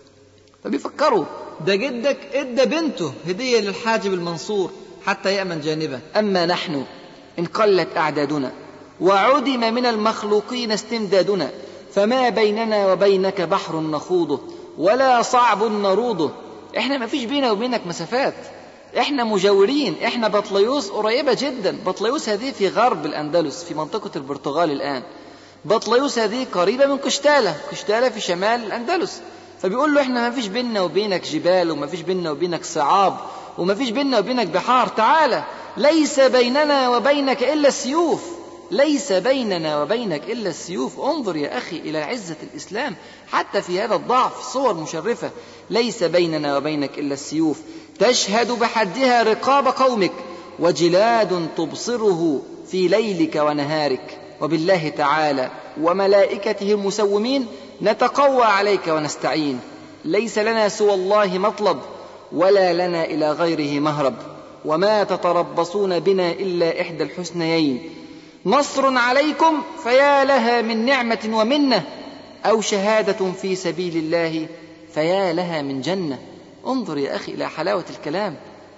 A: فبيفكروا ده جدك ادى بنته هدية للحاجب المنصور حتى يأمن جانبه. أما نحن إن قلت أعدادنا وعدم من المخلوقين استمدادنا، فما بيننا وبينك بحر نخوضه ولا صعب نروضه. احنا ما فيش بينا وبينك مسافات، احنا مجاورين، احنا بطليوس قريبة جدا. بطليوس هذه في غرب الأندلس في منطقة البرتغال الآن. بطليوس هذه قريبة من كشتالة في شمال الأندلس. فبيقول له احنا ما فيش بيننا وبينك جبال، وما فيش بيننا وبينك صعاب، وما فيش بيننا وبينك بحار. تعالى، ليس بيننا وبينك إلا السيوف، ليس بيننا وبينك إلا السيوف. انظر يا أخي إلى عزة الإسلام حتى في هذا الضعف، صور مشرفة. ليس بيننا وبينك إلا السيوف تشهد بحدها رقاب قومك، وجلاد تبصره في ليلك ونهارك. وبالله تعالى وملائكته المسومين نتقوى عليك ونستعين. ليس لنا سوى الله مطلب، ولا لنا إلى غيره مهرب، وما تتربصون بنا إلا إحدى الحسنيين: نصر عليكم فيا لها من نعمة ومنة، أو شهادة في سبيل الله فيا لها من جنة. انظر يا أخي إلى حلاوة الكلام.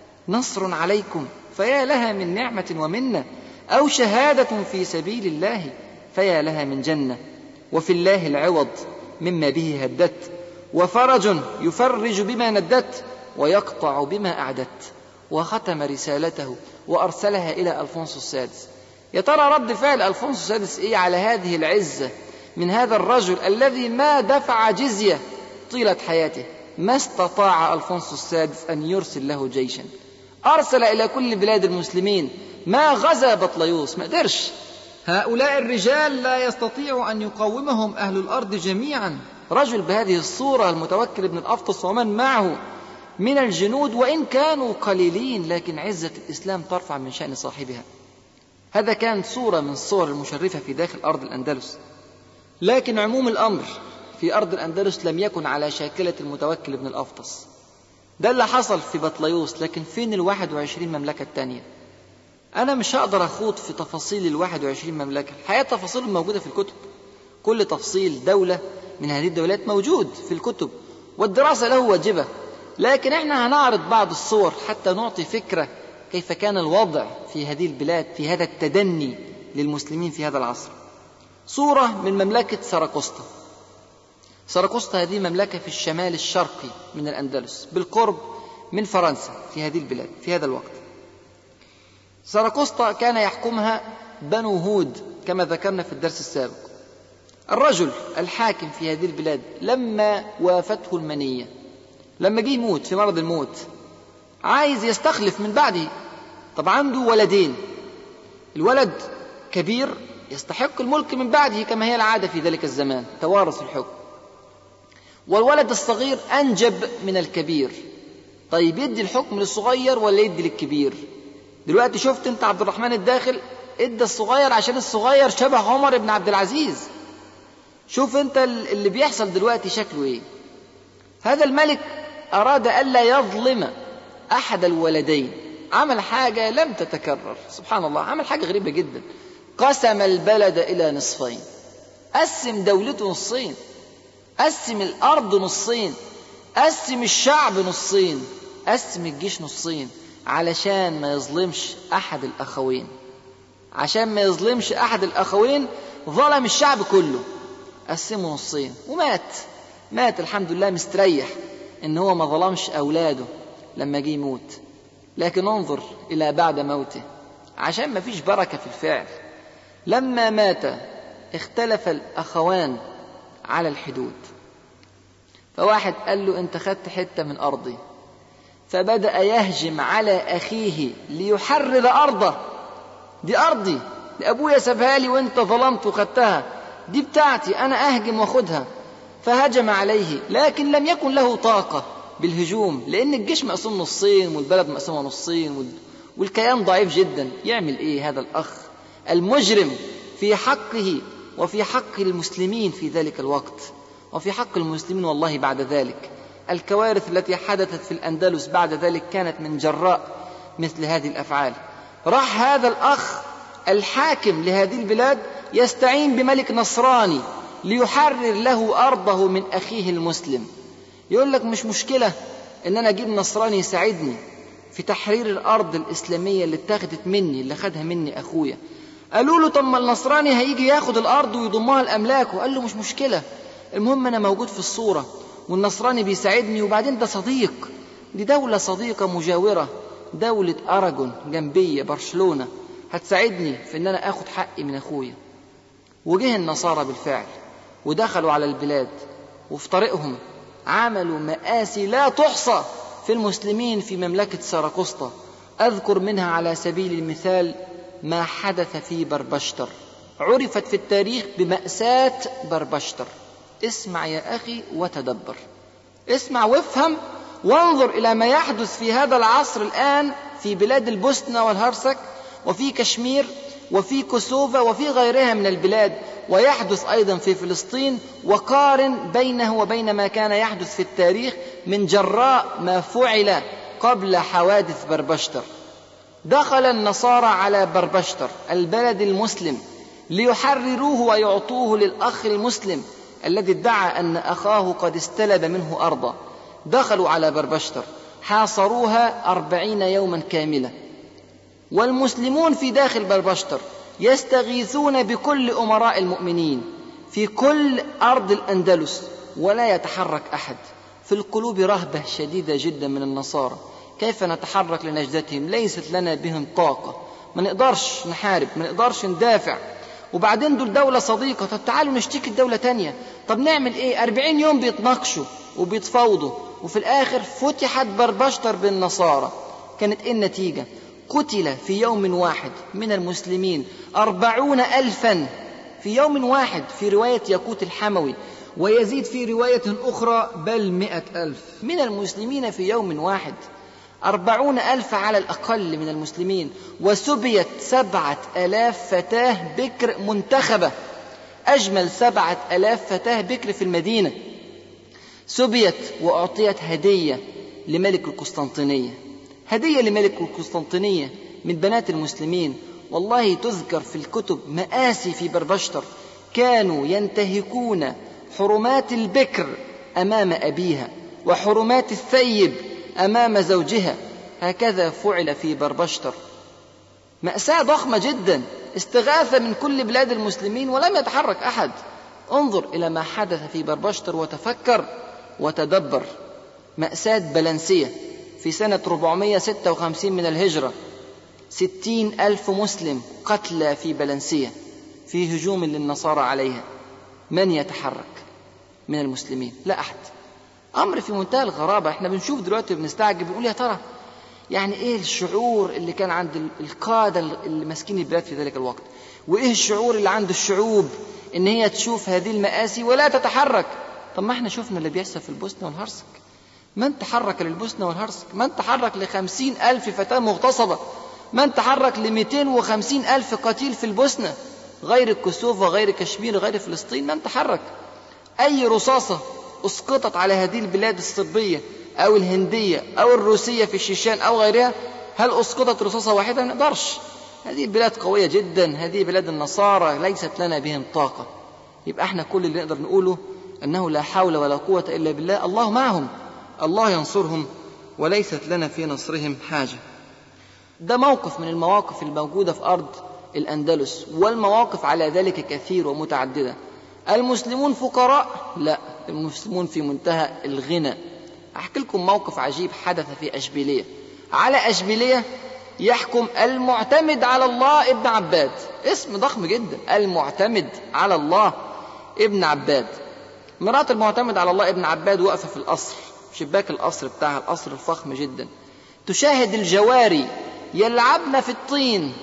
A: نصر عليكم فيا لها من نعمة ومنة، أو شهادة في سبيل الله فيا لها من جنة. وفي الله العوض مما به هدت، وفرج يفرج بما ندت، ويقطع بما أعدت. وختم رسالته وأرسلها إلى ألفونسو السادس. يا ترى رد فعل ألفونسو السادس إيه على هذه العزة من هذا الرجل الذي ما دفع جزية طيلة حياته؟ ما استطاع ألفونسو السادس أن يرسل له جيشا. أرسل إلى كل بلاد المسلمين، ما غزا بطليوس، ما قدرش. هؤلاء الرجال لا يستطيع أن يقاومهم أهل الأرض جميعا. رجل بهذه الصورة، المتوكل بن الأفطس ومن معه من الجنود، وإن كانوا قليلين لكن عزة الإسلام ترفع من شأن صاحبها. هذا كان صورة من الصور المشرفة في داخل أرض الأندلس. لكن عموم الأمر في أرض الأندلس لم يكن على شاكلة المتوكل بن الأفطس. ده اللي حصل في بطليوس، لكن فين 21 مملكة التانية؟ أنا مش هقدر أخوض في تفاصيل 21 مملكة، الحقيقة تفاصيل موجودة في الكتب. كل تفصيل دولة من هذه الدولات موجود في الكتب، والدراسة له واجبة. لكن احنا هنعرض بعض الصور حتى نعطي فكرة كيف كان الوضع في هذه البلاد في هذا التدني للمسلمين في هذا العصر. صورة من مملكة سراقسطة. سراقسطة هذه مملكة في الشمال الشرقي من الأندلس، بالقرب من فرنسا في هذه البلاد في هذا الوقت. سراقسطة كان يحكمها بنو هود كما ذكرنا في الدرس السابق. الرجل الحاكم في هذه البلاد لما وافته المنية، لما جه يموت في مرض الموت، عايز يستخلف من بعده. طب عنده ولدين، الولد كبير يستحق الملك من بعده كما هي العادة في ذلك الزمان، توارث الحكم. والولد الصغير أنجب من الكبير. طيب يدي الحكم للصغير ولا يدي للكبير؟ دلوقتي شفت انت عبد الرحمن الداخل ادى الصغير عشان الصغير شبه عمر بن عبد العزيز. شوف انت اللي بيحصل دلوقتي شكله ايه. هذا الملك أراد ألا يظلم أحد الولدين، عمل حاجة لم تتكرر، سبحان الله، عمل حاجة غريبة جدا. قسم البلد إلى نصفين، قسم دولته نصين، قسم الأرض نصين، قسم الشعب نصين، قسم الجيش نصين، علشان ما يظلمش أحد الأخوين. عشان ما يظلمش أحد الأخوين ظلم الشعب كله، قسمه نصين ومات الحمد لله مستريح إن هو ما ظلمش أولاده لما جه يموت. لكن انظر إلى بعد موته، عشان ما فيش بركة في الفعل. لما مات اختلف الأخوان على الحدود، فواحد قال له أنت خدت حتة من أرضي، فبدأ يهجم على أخيه ليحرر أرضه. دي أرضي، أبويا سابها لي وانت ظلمت وخدتها، دي بتاعتي أنا أهجم وأخدها. فهجم عليه، لكن لم يكن له طاقة بالهجوم، لأن الجيش مقسوم نصين والبلد مقسومة نصين والكيان ضعيف جدا. يعمل إيه هذا الأخ المجرم في حقه وفي حق المسلمين في ذلك الوقت وفي حق المسلمين والله بعد ذلك؟ الكوارث التي حدثت في الأندلس بعد ذلك كانت من جراء مثل هذه الأفعال. راح هذا الأخ الحاكم لهذه البلاد يستعين بملك نصراني ليحرر له أرضه من أخيه المسلم. يقول لك مش مشكلة إن أنا أجيب نصراني يساعدني في تحرير الأرض الإسلامية اللي اتاخدت مني، اللي خدها مني أخويا. قالوا له طب ما النصراني هيجي ياخد الأرض ويضمها لأملاكه. قال له مش مشكلة، المهم أنا موجود في الصورة والنصراني بيساعدني، وبعدين ده صديق، دي دولة صديقة مجاورة، دولة أراجون جنبية برشلونة، هتساعدني في إن أنا أخد حقي من أخويا. وجه النصارى بالفعل ودخلوا على البلاد، وفي طريقهم عملوا مآسي لا تحصى في المسلمين في مملكة ساراقسطة. أذكر منها على سبيل المثال ما حدث في بربشتر، عرفت في التاريخ بمأساة بربشتر. اسمع يا أخي وتدبر، اسمع وافهم وانظر إلى ما يحدث في هذا العصر الآن في بلاد البوسنة والهرسك وفي كشمير وفي كوسوفا وفي غيرها من البلاد، ويحدث أيضا في فلسطين، وقارن بينه وبين ما كان يحدث في التاريخ من جراء ما فعل قبل حوادث بربشتر. دخل النصارى على بربشتر البلد المسلم ليحرروه ويعطوه للأخ المسلم الذي ادعى أن أخاه قد استلب منه أرضا. دخلوا على بربشتر حاصروها 40 يوما كاملة، والمسلمون في داخل بربشتر يستغيثون بكل أمراء المؤمنين في كل أرض الأندلس، ولا يتحرك أحد. في القلوب رهبة شديدة جدا من النصارى، كيف نتحرك لنجدتهم؟ ليست لنا بهم طاقة، ما نقدرش نحارب، ما نقدرش ندافع، وبعدين دول دولة صديقة، طب تعالوا نشتكي الدولة تانية، طب نعمل ايه؟ 40 يوم بيتناقشوا وبيتفاوضوا، وفي الآخر فتحت بربشتر بالنصارى. كانت ايه النتيجة؟ قتل في يوم واحد من المسلمين 40,000 في يوم واحد، في رواية ياقوت الحموي، ويزيد في رواية أخرى بل 100,000 من المسلمين في يوم واحد، 40,000 على الأقل من المسلمين. وسبيت 7,000 فتاة بكر منتخبة، أجمل 7,000 فتاة بكر في المدينة، سبيت وأعطيت هدية لملك القسطنطينية، هدية لملك القسطنطينية من بنات المسلمين. والله تذكر في الكتب مآسي في بربشتر، كانوا ينتهكون حرمات البكر أمام أبيها وحرمات الثيب أمام زوجها. هكذا فعل في بربشتر، مأساة ضخمة جدا، استغاثة من كل بلاد المسلمين ولم يتحرك أحد. انظر إلى ما حدث في بربشتر وتفكر وتدبر. مأساة بلنسية في سنة 456 من الهجرة، 60,000 مسلم قتلى في بلنسية في هجوم للنصارى عليها. من يتحرك من المسلمين؟ لا أحد. أمر في منتهى الغرابة. احنا بنشوف دلوقتي بنستعجب، بنقول يا ترى يعني ايه الشعور اللي كان عند القادة اللي ماسكين البلاد في ذلك الوقت، وايه الشعور اللي عند الشعوب ان هي تشوف هذه المآسي ولا تتحرك. طب ما احنا شفنا اللي بيحصل في البوسنة والهرسك، من تحرك للبوسنة والهرسك؟ من تحرك ل50,000 فتاة مغتصبة؟ من تحرك ل250,000 قتيل في البوسنة، غير الكسوفة، غير كشمير، غير فلسطين؟ من تحرك؟ أي رصاصة أسقطت على هذه البلاد الصربية أو الهندية أو الروسية في الشيشان أو غيرها، هل أسقطت رصاصة واحدة؟ ما نقدرش. هذه بلاد قوية جدا، هذه بلاد النصارى ليست لنا بهم طاقة. يبقى احنا كل اللي نقدر نقوله أنه لا حول ولا قوة إلا بالله، الله معهم، الله ينصرهم، وليست لنا في نصرهم حاجة. ده موقف من المواقف الموجودة في أرض الأندلس، والمواقف على ذلك كثير ومتعددة. المسلمون فقراء؟ لا، المسلمون في منتهى الغنى. أحكي لكم موقف عجيب حدث في أشبيلية. على أشبيلية يحكم المعتمد على الله ابن عباد، اسم ضخم جدا، المعتمد على الله ابن عباد. مرات المعتمد على الله ابن عباد واقفة في القصر، شباك القصر بتاعها، القصر الفخم جدا، تشاهد الجواري يلعبن في الطين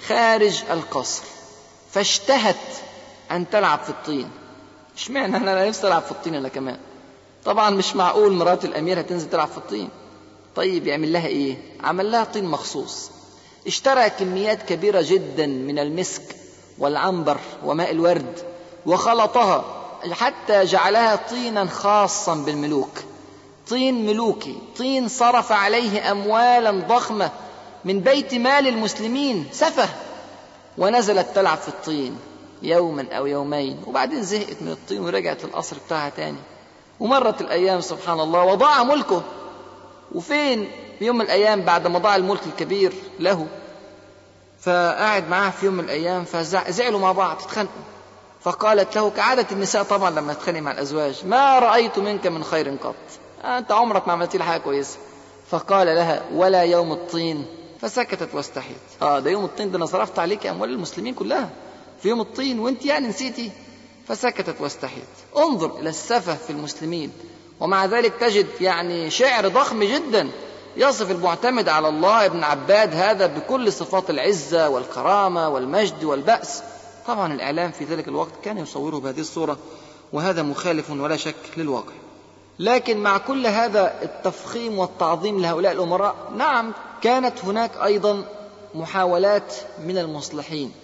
A: خارج القصر، فاشتهت أن تلعب في الطين. اشمعنى أنا نفسي ألعب في الطين أنا كمان؟ طبعا مش معقول مرات الأمير هتنزل تلعب في الطين. طيب يعمل لها إيه؟ عمل لها طين مخصوص، اشترى كميات كبيرة جدا من المسك والعنبر وماء الورد وخلطها حتى جعلها طينا خاصا بالملوك، طين ملوكي، طين صرف عليه أموالا ضخمة من بيت مال المسلمين سفه، ونزلت تلعب في الطين يوما أو يومين، وبعدين زهقت من الطين ورجعت القصر بتاعها تاني. ومرت الأيام سبحان الله وضاع ملكه. وفين في يوم من الأيام بعد ما ضاع الملك الكبير له، فقعد معاه في يوم من الأيام فزعلوا مع بعض اتخانقوا، فقالت له كعادة النساء طبعا لما تتخانق مع الأزواج: ما رأيت منك من خير قط، أنت عمرك ما عملت لي حاجة كويسة. فقال لها: ولا يوم الطين. فسكتت واستحيت. ده يوم الطين، ده أنا صرفت عليك أموال المسلمين كلها في يوم الطين وانت يعني نسيتي. فسكتت واستحيت. انظر إلى السفه في المسلمين. ومع ذلك تجد يعني شعر ضخم جدا يصف المعتمد على الله ابن عباد هذا بكل صفات العزة والكرامة والمجد والبأس. طبعا الإعلام في ذلك الوقت كان يصوره بهذه الصورة، وهذا مخالف ولا شك للواقع. لكن مع كل هذا التفخيم والتعظيم لهؤلاء الأمراء، نعم كانت هناك أيضا محاولات من المصلحين،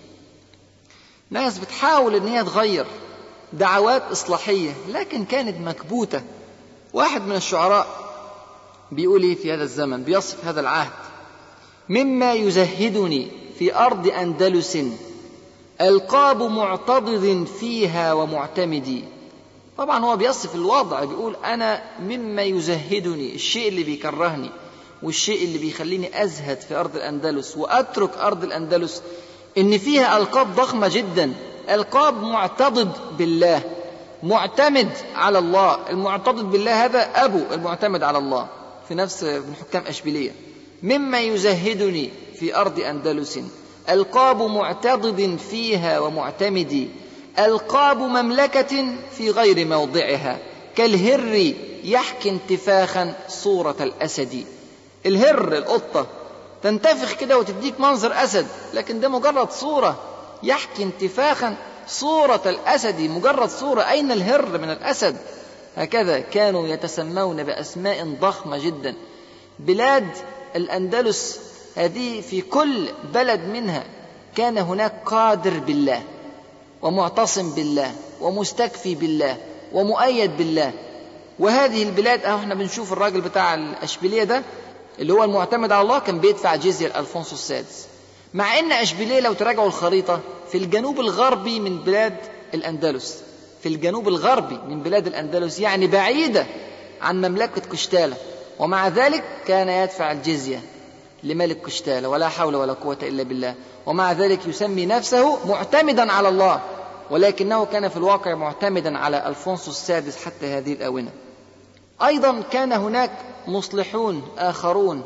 A: ناس بتحاول أن هي تغير، دعوات إصلاحية، لكن كانت مكبوتة. واحد من الشعراء بيقول إيه في هذا الزمن، بيصف هذا العهد: مما يزهدني في أرض أندلس ألقاب معتضد فيها ومعتمدي. طبعا هو بيصف الوضع، بيقول أنا مما يزهدني، الشيء اللي بيكرهني والشيء اللي بيخليني أزهد في أرض الأندلس وأترك أرض الأندلس إن فيها ألقاب ضخمة جدا، ألقاب معتضد بالله، معتمد على الله. المعتضد بالله هذا أبو المعتمد على الله في نفس ابن حكام أشبيلية. مما يزهدني في أرض أندلس ألقاب معتضد فيها ومعتمد، ألقاب مملكة في غير موضعها، كالهر يحكي انتفاخا صورة الأسد. الهر القطة تنتفخ كده وتديك منظر أسد، لكن ده مجرد صورة. يحكي انتفاخا صورة الأسد، مجرد صورة، أين الهر من الأسد؟ هكذا كانوا يتسمون بأسماء ضخمة جدا. بلاد الأندلس هذه في كل بلد منها كان هناك قادر بالله ومعتصم بالله ومستكفي بالله ومؤيد بالله. وهذه البلاد احنا بنشوف الراجل بتاع الأشبيلية ده اللي هو المعتمد على الله كان بيدفع جزية لألفونسو السادس، مع ان أشبيلية لو تراجعوا الخريطة في الجنوب الغربي من بلاد الأندلس، في الجنوب الغربي من بلاد الأندلس، يعني بعيدة عن مملكة قشتالة، ومع ذلك كان يدفع الجزية لملك قشتالة، ولا حول ولا قوة إلا بالله. ومع ذلك يسمي نفسه معتمدا على الله، ولكنه كان في الواقع معتمدا على ألفونسو السادس حتى هذه الآونة. أيضا كان هناك مصلحون آخرون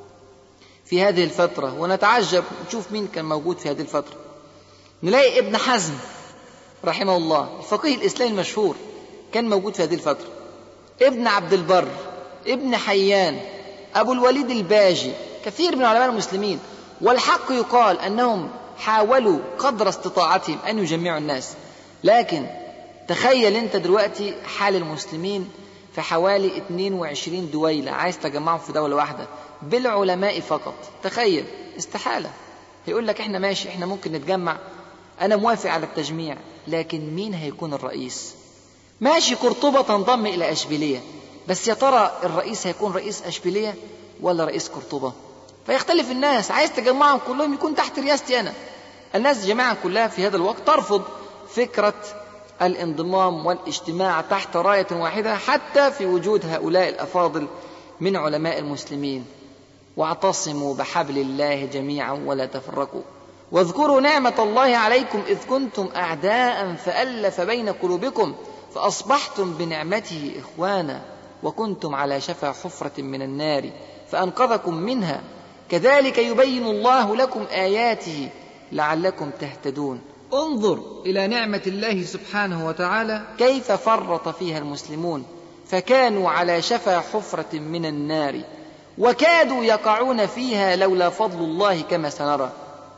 A: في هذه الفترة، ونتعجب نشوف مين كان موجود في هذه الفترة. نلاقي ابن حزم رحمه الله الفقيه الإسلامي المشهور كان موجود في هذه الفترة، ابن عبد البر، ابن حيان، أبو الوليد الباجي، كثير من علماء المسلمين. والحق يقال أنهم حاولوا قدر استطاعتهم أن يجمعوا الناس، لكن تخيل أنت دلوقتي حال المسلمين في حوالي 22 دويلة، عايز تجمعهم في دولة واحدة بالعلماء فقط، تخيل، استحالة. هيقول لك احنا ماشي، احنا ممكن نتجمع، أنا موافق على التجميع، لكن مين هيكون الرئيس؟ ماشي قرطبة تنضم إلى أشبيلية، بس يا ترى الرئيس هيكون رئيس أشبيلية ولا رئيس قرطبة؟ فيختلف الناس، عايز تجمعهم كلهم يكون تحت رئاستي أنا. الناس جماعة كلها في هذا الوقت ترفض فكرة الانضمام والاجتماع تحت راية واحدة، حتى في وجود هؤلاء الأفاضل من علماء المسلمين. واعتصموا بحبل الله جميعا ولا تفرقوا، واذكروا نعمة الله عليكم إذ كنتم أعداء فألف بين قلوبكم فأصبحتم بنعمته إخوانا، وكنتم على شفا حفرة من النار فأنقذكم منها، كذلك يبين الله لكم آياته لعلكم تهتدون. انظر إلى نعمة الله سبحانه وتعالى كيف فرط فيها المسلمون، فكانوا على شفا حفرة من النار وكادوا يقعون فيها لولا فضل الله كما سنرى.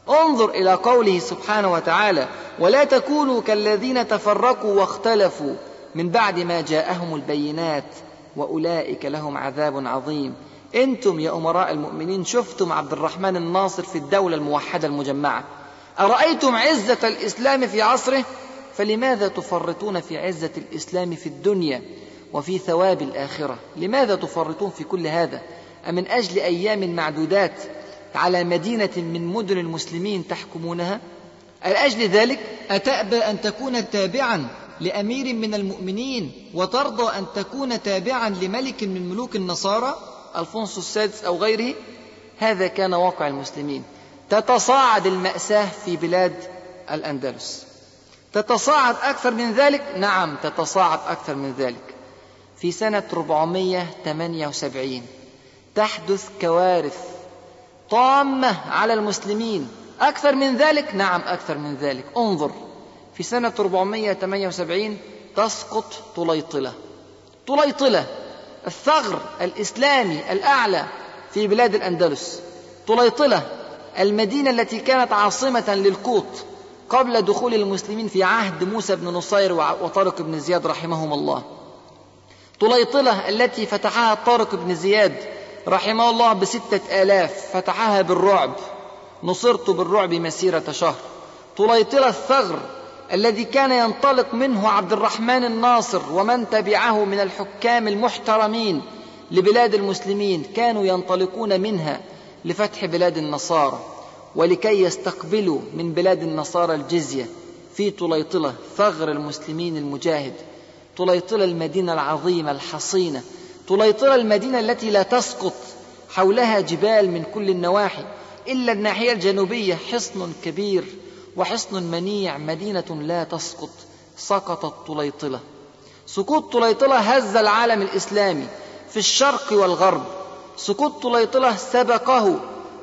A: انظر إلى قوله سبحانه وتعالى: ولا تكونوا كالذين تفرقوا واختلفوا من بعد ما جاءهم البينات وأولئك لهم عذاب عظيم. أنتم يا أمراء المؤمنين شفتم عبد الرحمن الناصر في الدولة الموحدة المجمعة، أرأيتم عزة الإسلام في عصره؟ فلماذا تفرطون في عزة الإسلام في الدنيا وفي ثواب الآخرة؟ لماذا تفرطون في كل هذا؟ أمن أجل أيام معدودات على مدينة من مدن المسلمين تحكمونها؟ لأجل ذلك أتأبى أن تكون تابعا لأمير من المؤمنين وترضى أن تكون تابعا لملك من ملوك النصارى ألفونسو السادس أو غيره؟ هذا كان واقع المسلمين. تتصاعد المأساة في بلاد الأندلس، تتصاعد أكثر من ذلك، نعم تتصاعد أكثر من ذلك. في سنة 478 تحدث كوارث طامة على المسلمين. أكثر من ذلك، نعم أكثر من ذلك. انظر، في سنة 478 تسقط طليطلة. طليطلة الثغر الإسلامي الأعلى في بلاد الأندلس. طليطلة المدينة التي كانت عاصمة للقوط قبل دخول المسلمين في عهد موسى بن نصير وطارق بن زياد رحمهم الله. طليطلة التي فتحها طارق بن زياد رحمه الله ب6,000، فتحها بالرعب، نصرت بالرعب مسيرة شهر. طليطلة الثغر الذي كان ينطلق منه عبد الرحمن الناصر ومن تبعه من الحكام المحترمين لبلاد المسلمين، كانوا ينطلقون منها لفتح بلاد النصارى ولكي يستقبلوا من بلاد النصارى الجزية في طليطلة ثغر المسلمين المجاهد. طليطلة المدينة العظيمة الحصينة، طليطلة المدينة التي لا تسقط، حولها جبال من كل النواحي إلا الناحية الجنوبية حصن كبير وحصن منيع، مدينة لا تسقط. سقطت طليطلة. سقوط طليطلة هز العالم الإسلامي في الشرق والغرب. سقوط طليطلة سبقه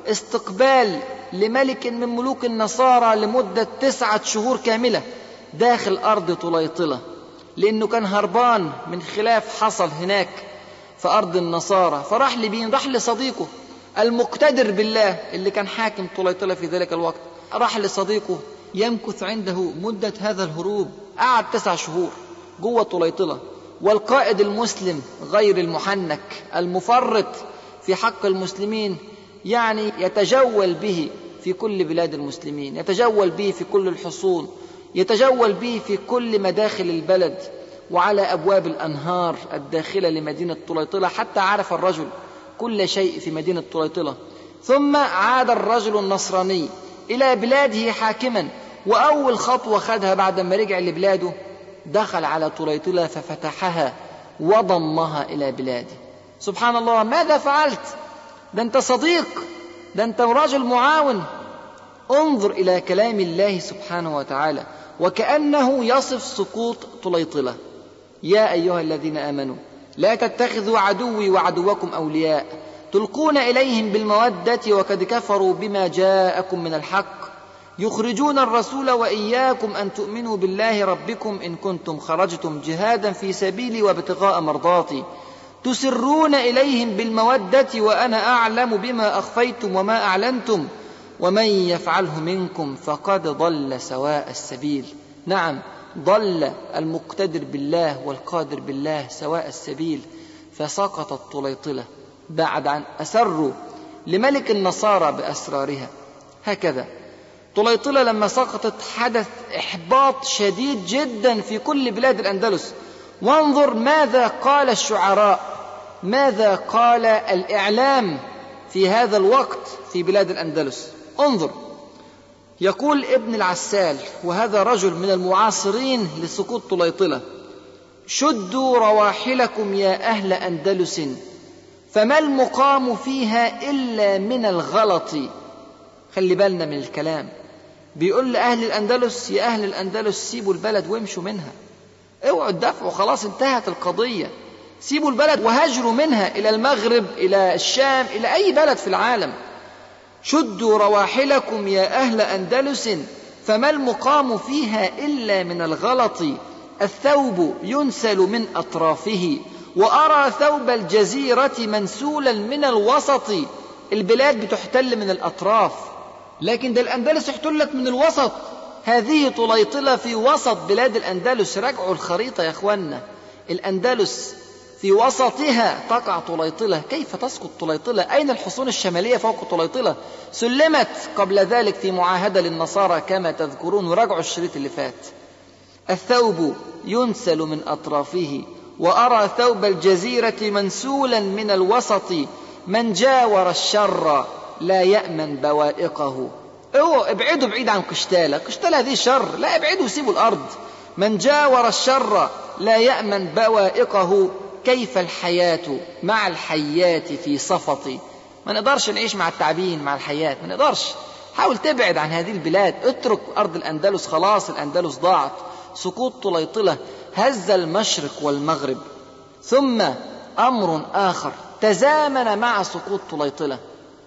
A: استقبال لملك من ملوك النصارى لمدة 9 شهور كاملة داخل أرض طليطلة، لأنه كان هربان من خلاف حصل هناك في أرض النصارى، فراح لمين؟ راح لصديقه المقتدر بالله اللي كان حاكم طليطلة في ذلك الوقت. راح لصديقه يمكث عنده مدة هذا الهروب، قعد 9 شهور جوه طليطلة. والقائد المسلم غير المحنك المفرط في حق المسلمين، يعني يتجول به في كل بلاد المسلمين، يتجول به في كل الحصون، يتجول به في كل مداخل البلد وعلى أبواب الأنهار الداخلة لمدينة طليطلة، حتى عرف الرجل كل شيء في مدينة طليطلة. ثم عاد الرجل النصراني إلى بلاده حاكما، وأول خطوة خدها بعد ما رجع لبلاده دخل على طليطلة ففتحها وضمها إلى بلاده. سبحان الله، ماذا فعلت؟ ده أنت صديق، ده أنت رجل معاون. انظر إلى كلام الله سبحانه وتعالى وكأنه يصف سقوط طليطلة: يا أيها الذين آمنوا لا تتخذوا عدوي وعدوكم أولياء تلقون إليهم بالمودة وقد كفروا بما جاءكم من الحق يخرجون الرسول وإياكم أن تؤمنوا بالله ربكم إن كنتم خرجتم جهادا في سبيلي وابتغاء مرضاتي تسرون إليهم بالمودة وأنا أعلم بما أخفيتم وما أعلنتم ومن يفعله منكم فقد ضل سواء السبيل. نعم، ضل المقتدر بالله والقادر بالله سواء السبيل. فسقطت طليطلة بعد أن أسروا لملك النصارى بأسرارها. هكذا طليطلة لما سقطت حدث إحباط شديد جدا في كل بلاد الأندلس. وانظر ماذا قال الشعراء، ماذا قال الإعلام في هذا الوقت في بلاد الأندلس. انظر، يقول ابن العسال وهذا رجل من المعاصرين لسقوط طليطلة: شدوا رواحلكم يا أهل أندلس فما المقام فيها إلا من الغلط. خلي بالنا من الكلام، بيقول لأهل الأندلس: يا أهل الأندلس سيبوا البلد وامشوا منها، اوعوا تدافعوا، خلاص انتهت القضية، سيبوا البلد وهاجروا منها إلى المغرب، إلى الشام، إلى أي بلد في العالم. شدوا رواحلكم يا أهل أندلس فما المقام فيها إلا من الغلط الثوب ينسل من أطرافه وأرى ثوب الجزيرة منسولا من الوسط. البلاد بتحتل من الأطراف، لكن ده الأندلس احتلت من الوسط، هذه طليطلة في وسط بلاد الأندلس. راجعوا الخريطة يا أخوانا، الأندلس في وسطها تقع طليطلة. كيف تسقط طليطلة؟ أين الحصون الشمالية فوق طليطلة؟ سلمت قبل ذلك في معاهدة للنصارى كما تذكرون، وراجعوا الشريط اللي فات. الثوب ينسل من أطرافه وأرى ثوب الجزيرة منسولا من الوسط، من جاور الشر لا يأمن بوائقه. اوعوا ابعدوا بعيد عن قشتالة، قشتالة هذه شر، لا ابعدوا وسيبوا الأرض. من جاور الشر لا يأمن بوائقه، كيف الحياة مع الحيات في صفط. ما نقدرش نعيش مع التعابين مع الحيات، ما نقدرش. حاول تبعد عن هذه البلاد، اترك أرض الأندلس، خلاص الأندلس ضاعت. سقوط طليطلة هز المشرق والمغرب. ثم أمر آخر تزامن مع سقوط طليطلة،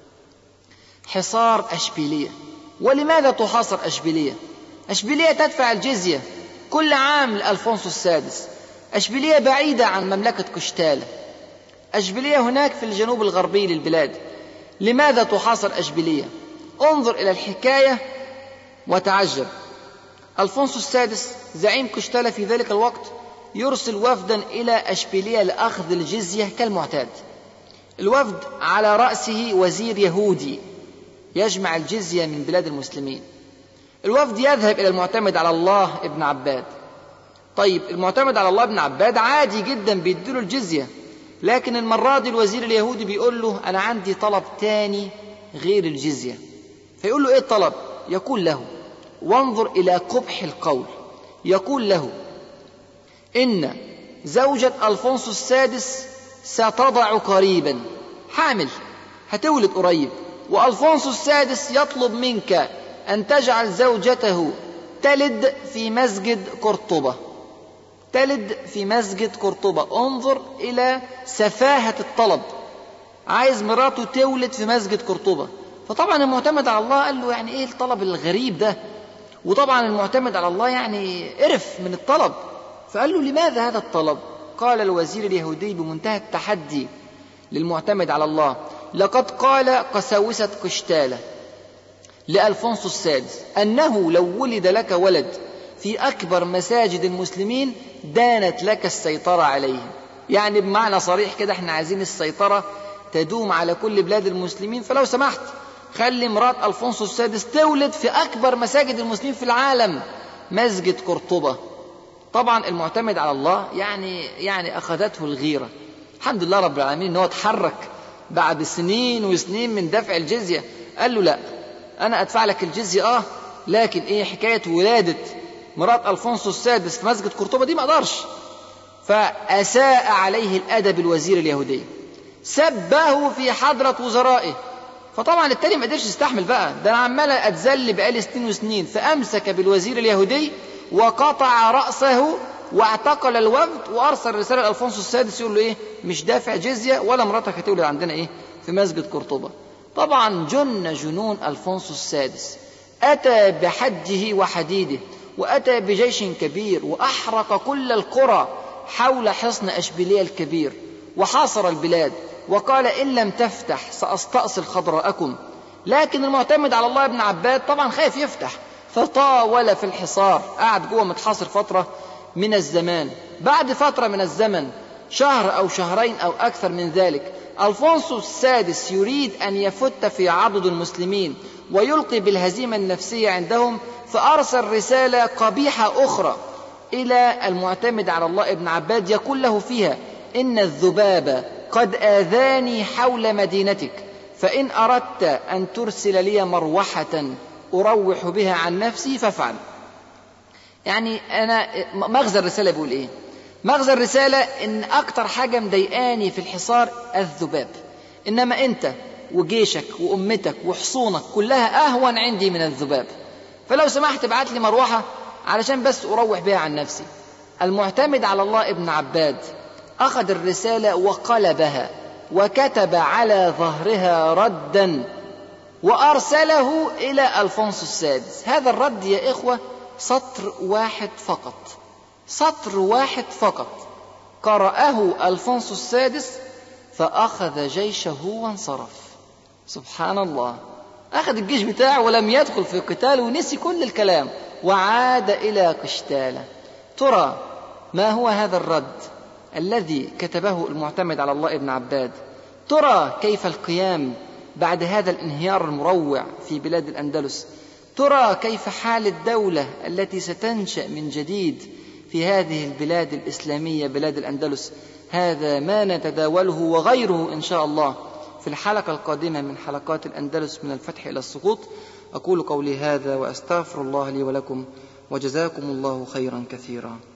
A: حصار أشبيلية. ولماذا تحاصر أشبيلية؟ أشبيلية تدفع الجزية كل عام لألفونسو السادس. أشبيلية بعيدة عن مملكة قشتالة، أشبيلية هناك في الجنوب الغربي للبلاد. لماذا تحاصر أشبيلية؟ انظر إلى الحكاية وتعجب. ألفونسو السادس زعيم قشتالة في ذلك الوقت يرسل وفدا إلى أشبيلية لأخذ الجزية كالمعتاد. الوفد على رأسه وزير يهودي يجمع الجزية من بلاد المسلمين. الوفد يذهب إلى المعتمد على الله ابن عباد. طيب المعتمد على الله ابن عباد عادي جدا بيديله الجزية، لكن المرة دي الوزير اليهودي بيقول له أنا عندي طلب تاني غير الجزية. فيقول له إيه الطلب؟ يقول له، وانظر إلى قبح القول، يقول له إن زوجة ألفونسو السادس ستضع قريبا، حامل هتولد قريب، وألفونسو السادس يطلب منك أن تجعل زوجته تلد في مسجد قرطبة، تلد في مسجد قرطبة. انظر إلى سفاهة الطلب، عايز مراته تولد في مسجد قرطبة. فطبعا المعتمد على الله قال له يعني إيه الطلب الغريب ده؟ وطبعا المعتمد على الله يعني قرف من الطلب، فقال له لماذا هذا الطلب؟ قال الوزير اليهودي بمنتهى التحدي للمعتمد على الله: لقد قال قساوسة قشتالة لألفونسو السادس أنه لو ولد لك ولد في أكبر مساجد المسلمين دانت لك السيطرة عليه. يعني بمعنى صريح كده احنا عايزين السيطرة تدوم على كل بلاد المسلمين، فلو سمحت خلي مرات ألفونسو السادس تولد في أكبر مساجد المسلمين في العالم، مسجد قرطبة. طبعا المعتمد على الله يعني أخذته الغيرة. الحمد لله رب العالمين إنه اتحرك بعد سنين وسنين من دفع الجزية. قال له لا، أنا أدفع لك الجزية لكن إيه حكاية ولادة مرات ألفونسو السادس في مسجد قرطبة دي ما أقدرش. فأساء عليه الأدب الوزير اليهودي، سبه في حضرة وزرائه. فطبعا التاني ما قدرش يستحمل بقى، ده أنا عمال أتذل بقالي سنين وسنين. فأمسك بالوزير اليهودي وقطع رأسه واعتقل الوفد، وأرسل رسالة لألفونسو السادس يقول له إيه؟ مش دافع جزية ولا مراتك هتولد عندنا إيه؟ في مسجد قرطبة. طبعا جن جنون ألفونسو السادس، أتى بحده وحديده، وأتى بجيش كبير وأحرق كل القرى حول حصن أشبيلية الكبير، وحاصر البلاد، وقال إن لم تفتح سأستأصل خضراءكم. لكن المعتمد على الله ابن عباد طبعا خايف يفتح، فطاول في الحصار، قعد جوه متحاصر فترة من الزمان. بعد فترة من الزمن، شهر أو شهرين أو أكثر من ذلك، ألفونسو السادس يريد أن يفت في عضد المسلمين ويلقي بالهزيمة النفسية عندهم، فأرسل رسالة قبيحة أخرى إلى المعتمد على الله ابن عباد يقول له فيها: إن الذباب قد آذاني حول مدينتك، فإن أردت أن ترسل لي مروحة أروح بها عن نفسي فافعل. يعني أنا مغزى الرسالة بيقول إيه؟ مغزى الرسالة إن أكتر حاجة مضايقاني في الحصار الذباب، إنما أنت وجيشك وأمتك وحصونك كلها أهون عندي من الذباب، فلو سمحت ابعت لي مروحة علشان بس أروح بها عن نفسي. المعتمد على الله ابن عباد أخذ الرسالة وقلبها وكتب على ظهرها ردا وأرسله إلى ألفونسو السادس. هذا الرد يا إخوة سطر واحد فقط، سطر واحد فقط قرأه ألفونسو السادس، فأخذ جيشه وانصرف. سبحان الله، أخذ الجيش بتاعه ولم يدخل في قتال ونسي كل الكلام وعاد إلى قشتالة. ترى ما هو هذا الرد الذي كتبه المعتمد على الله ابن عباد؟ ترى كيف القيام بعد هذا الانهيار المروع في بلاد الأندلس؟ ترى كيف حال الدولة التي ستنشأ من جديد في هذه البلاد الإسلامية بلاد الأندلس؟ هذا ما نتداوله وغيره إن شاء الله في الحلقة القادمة من حلقات الأندلس من الفتح إلى السقوط. أقول قولي هذا وأستغفر الله لي ولكم، وجزاكم الله خيرا كثيرا.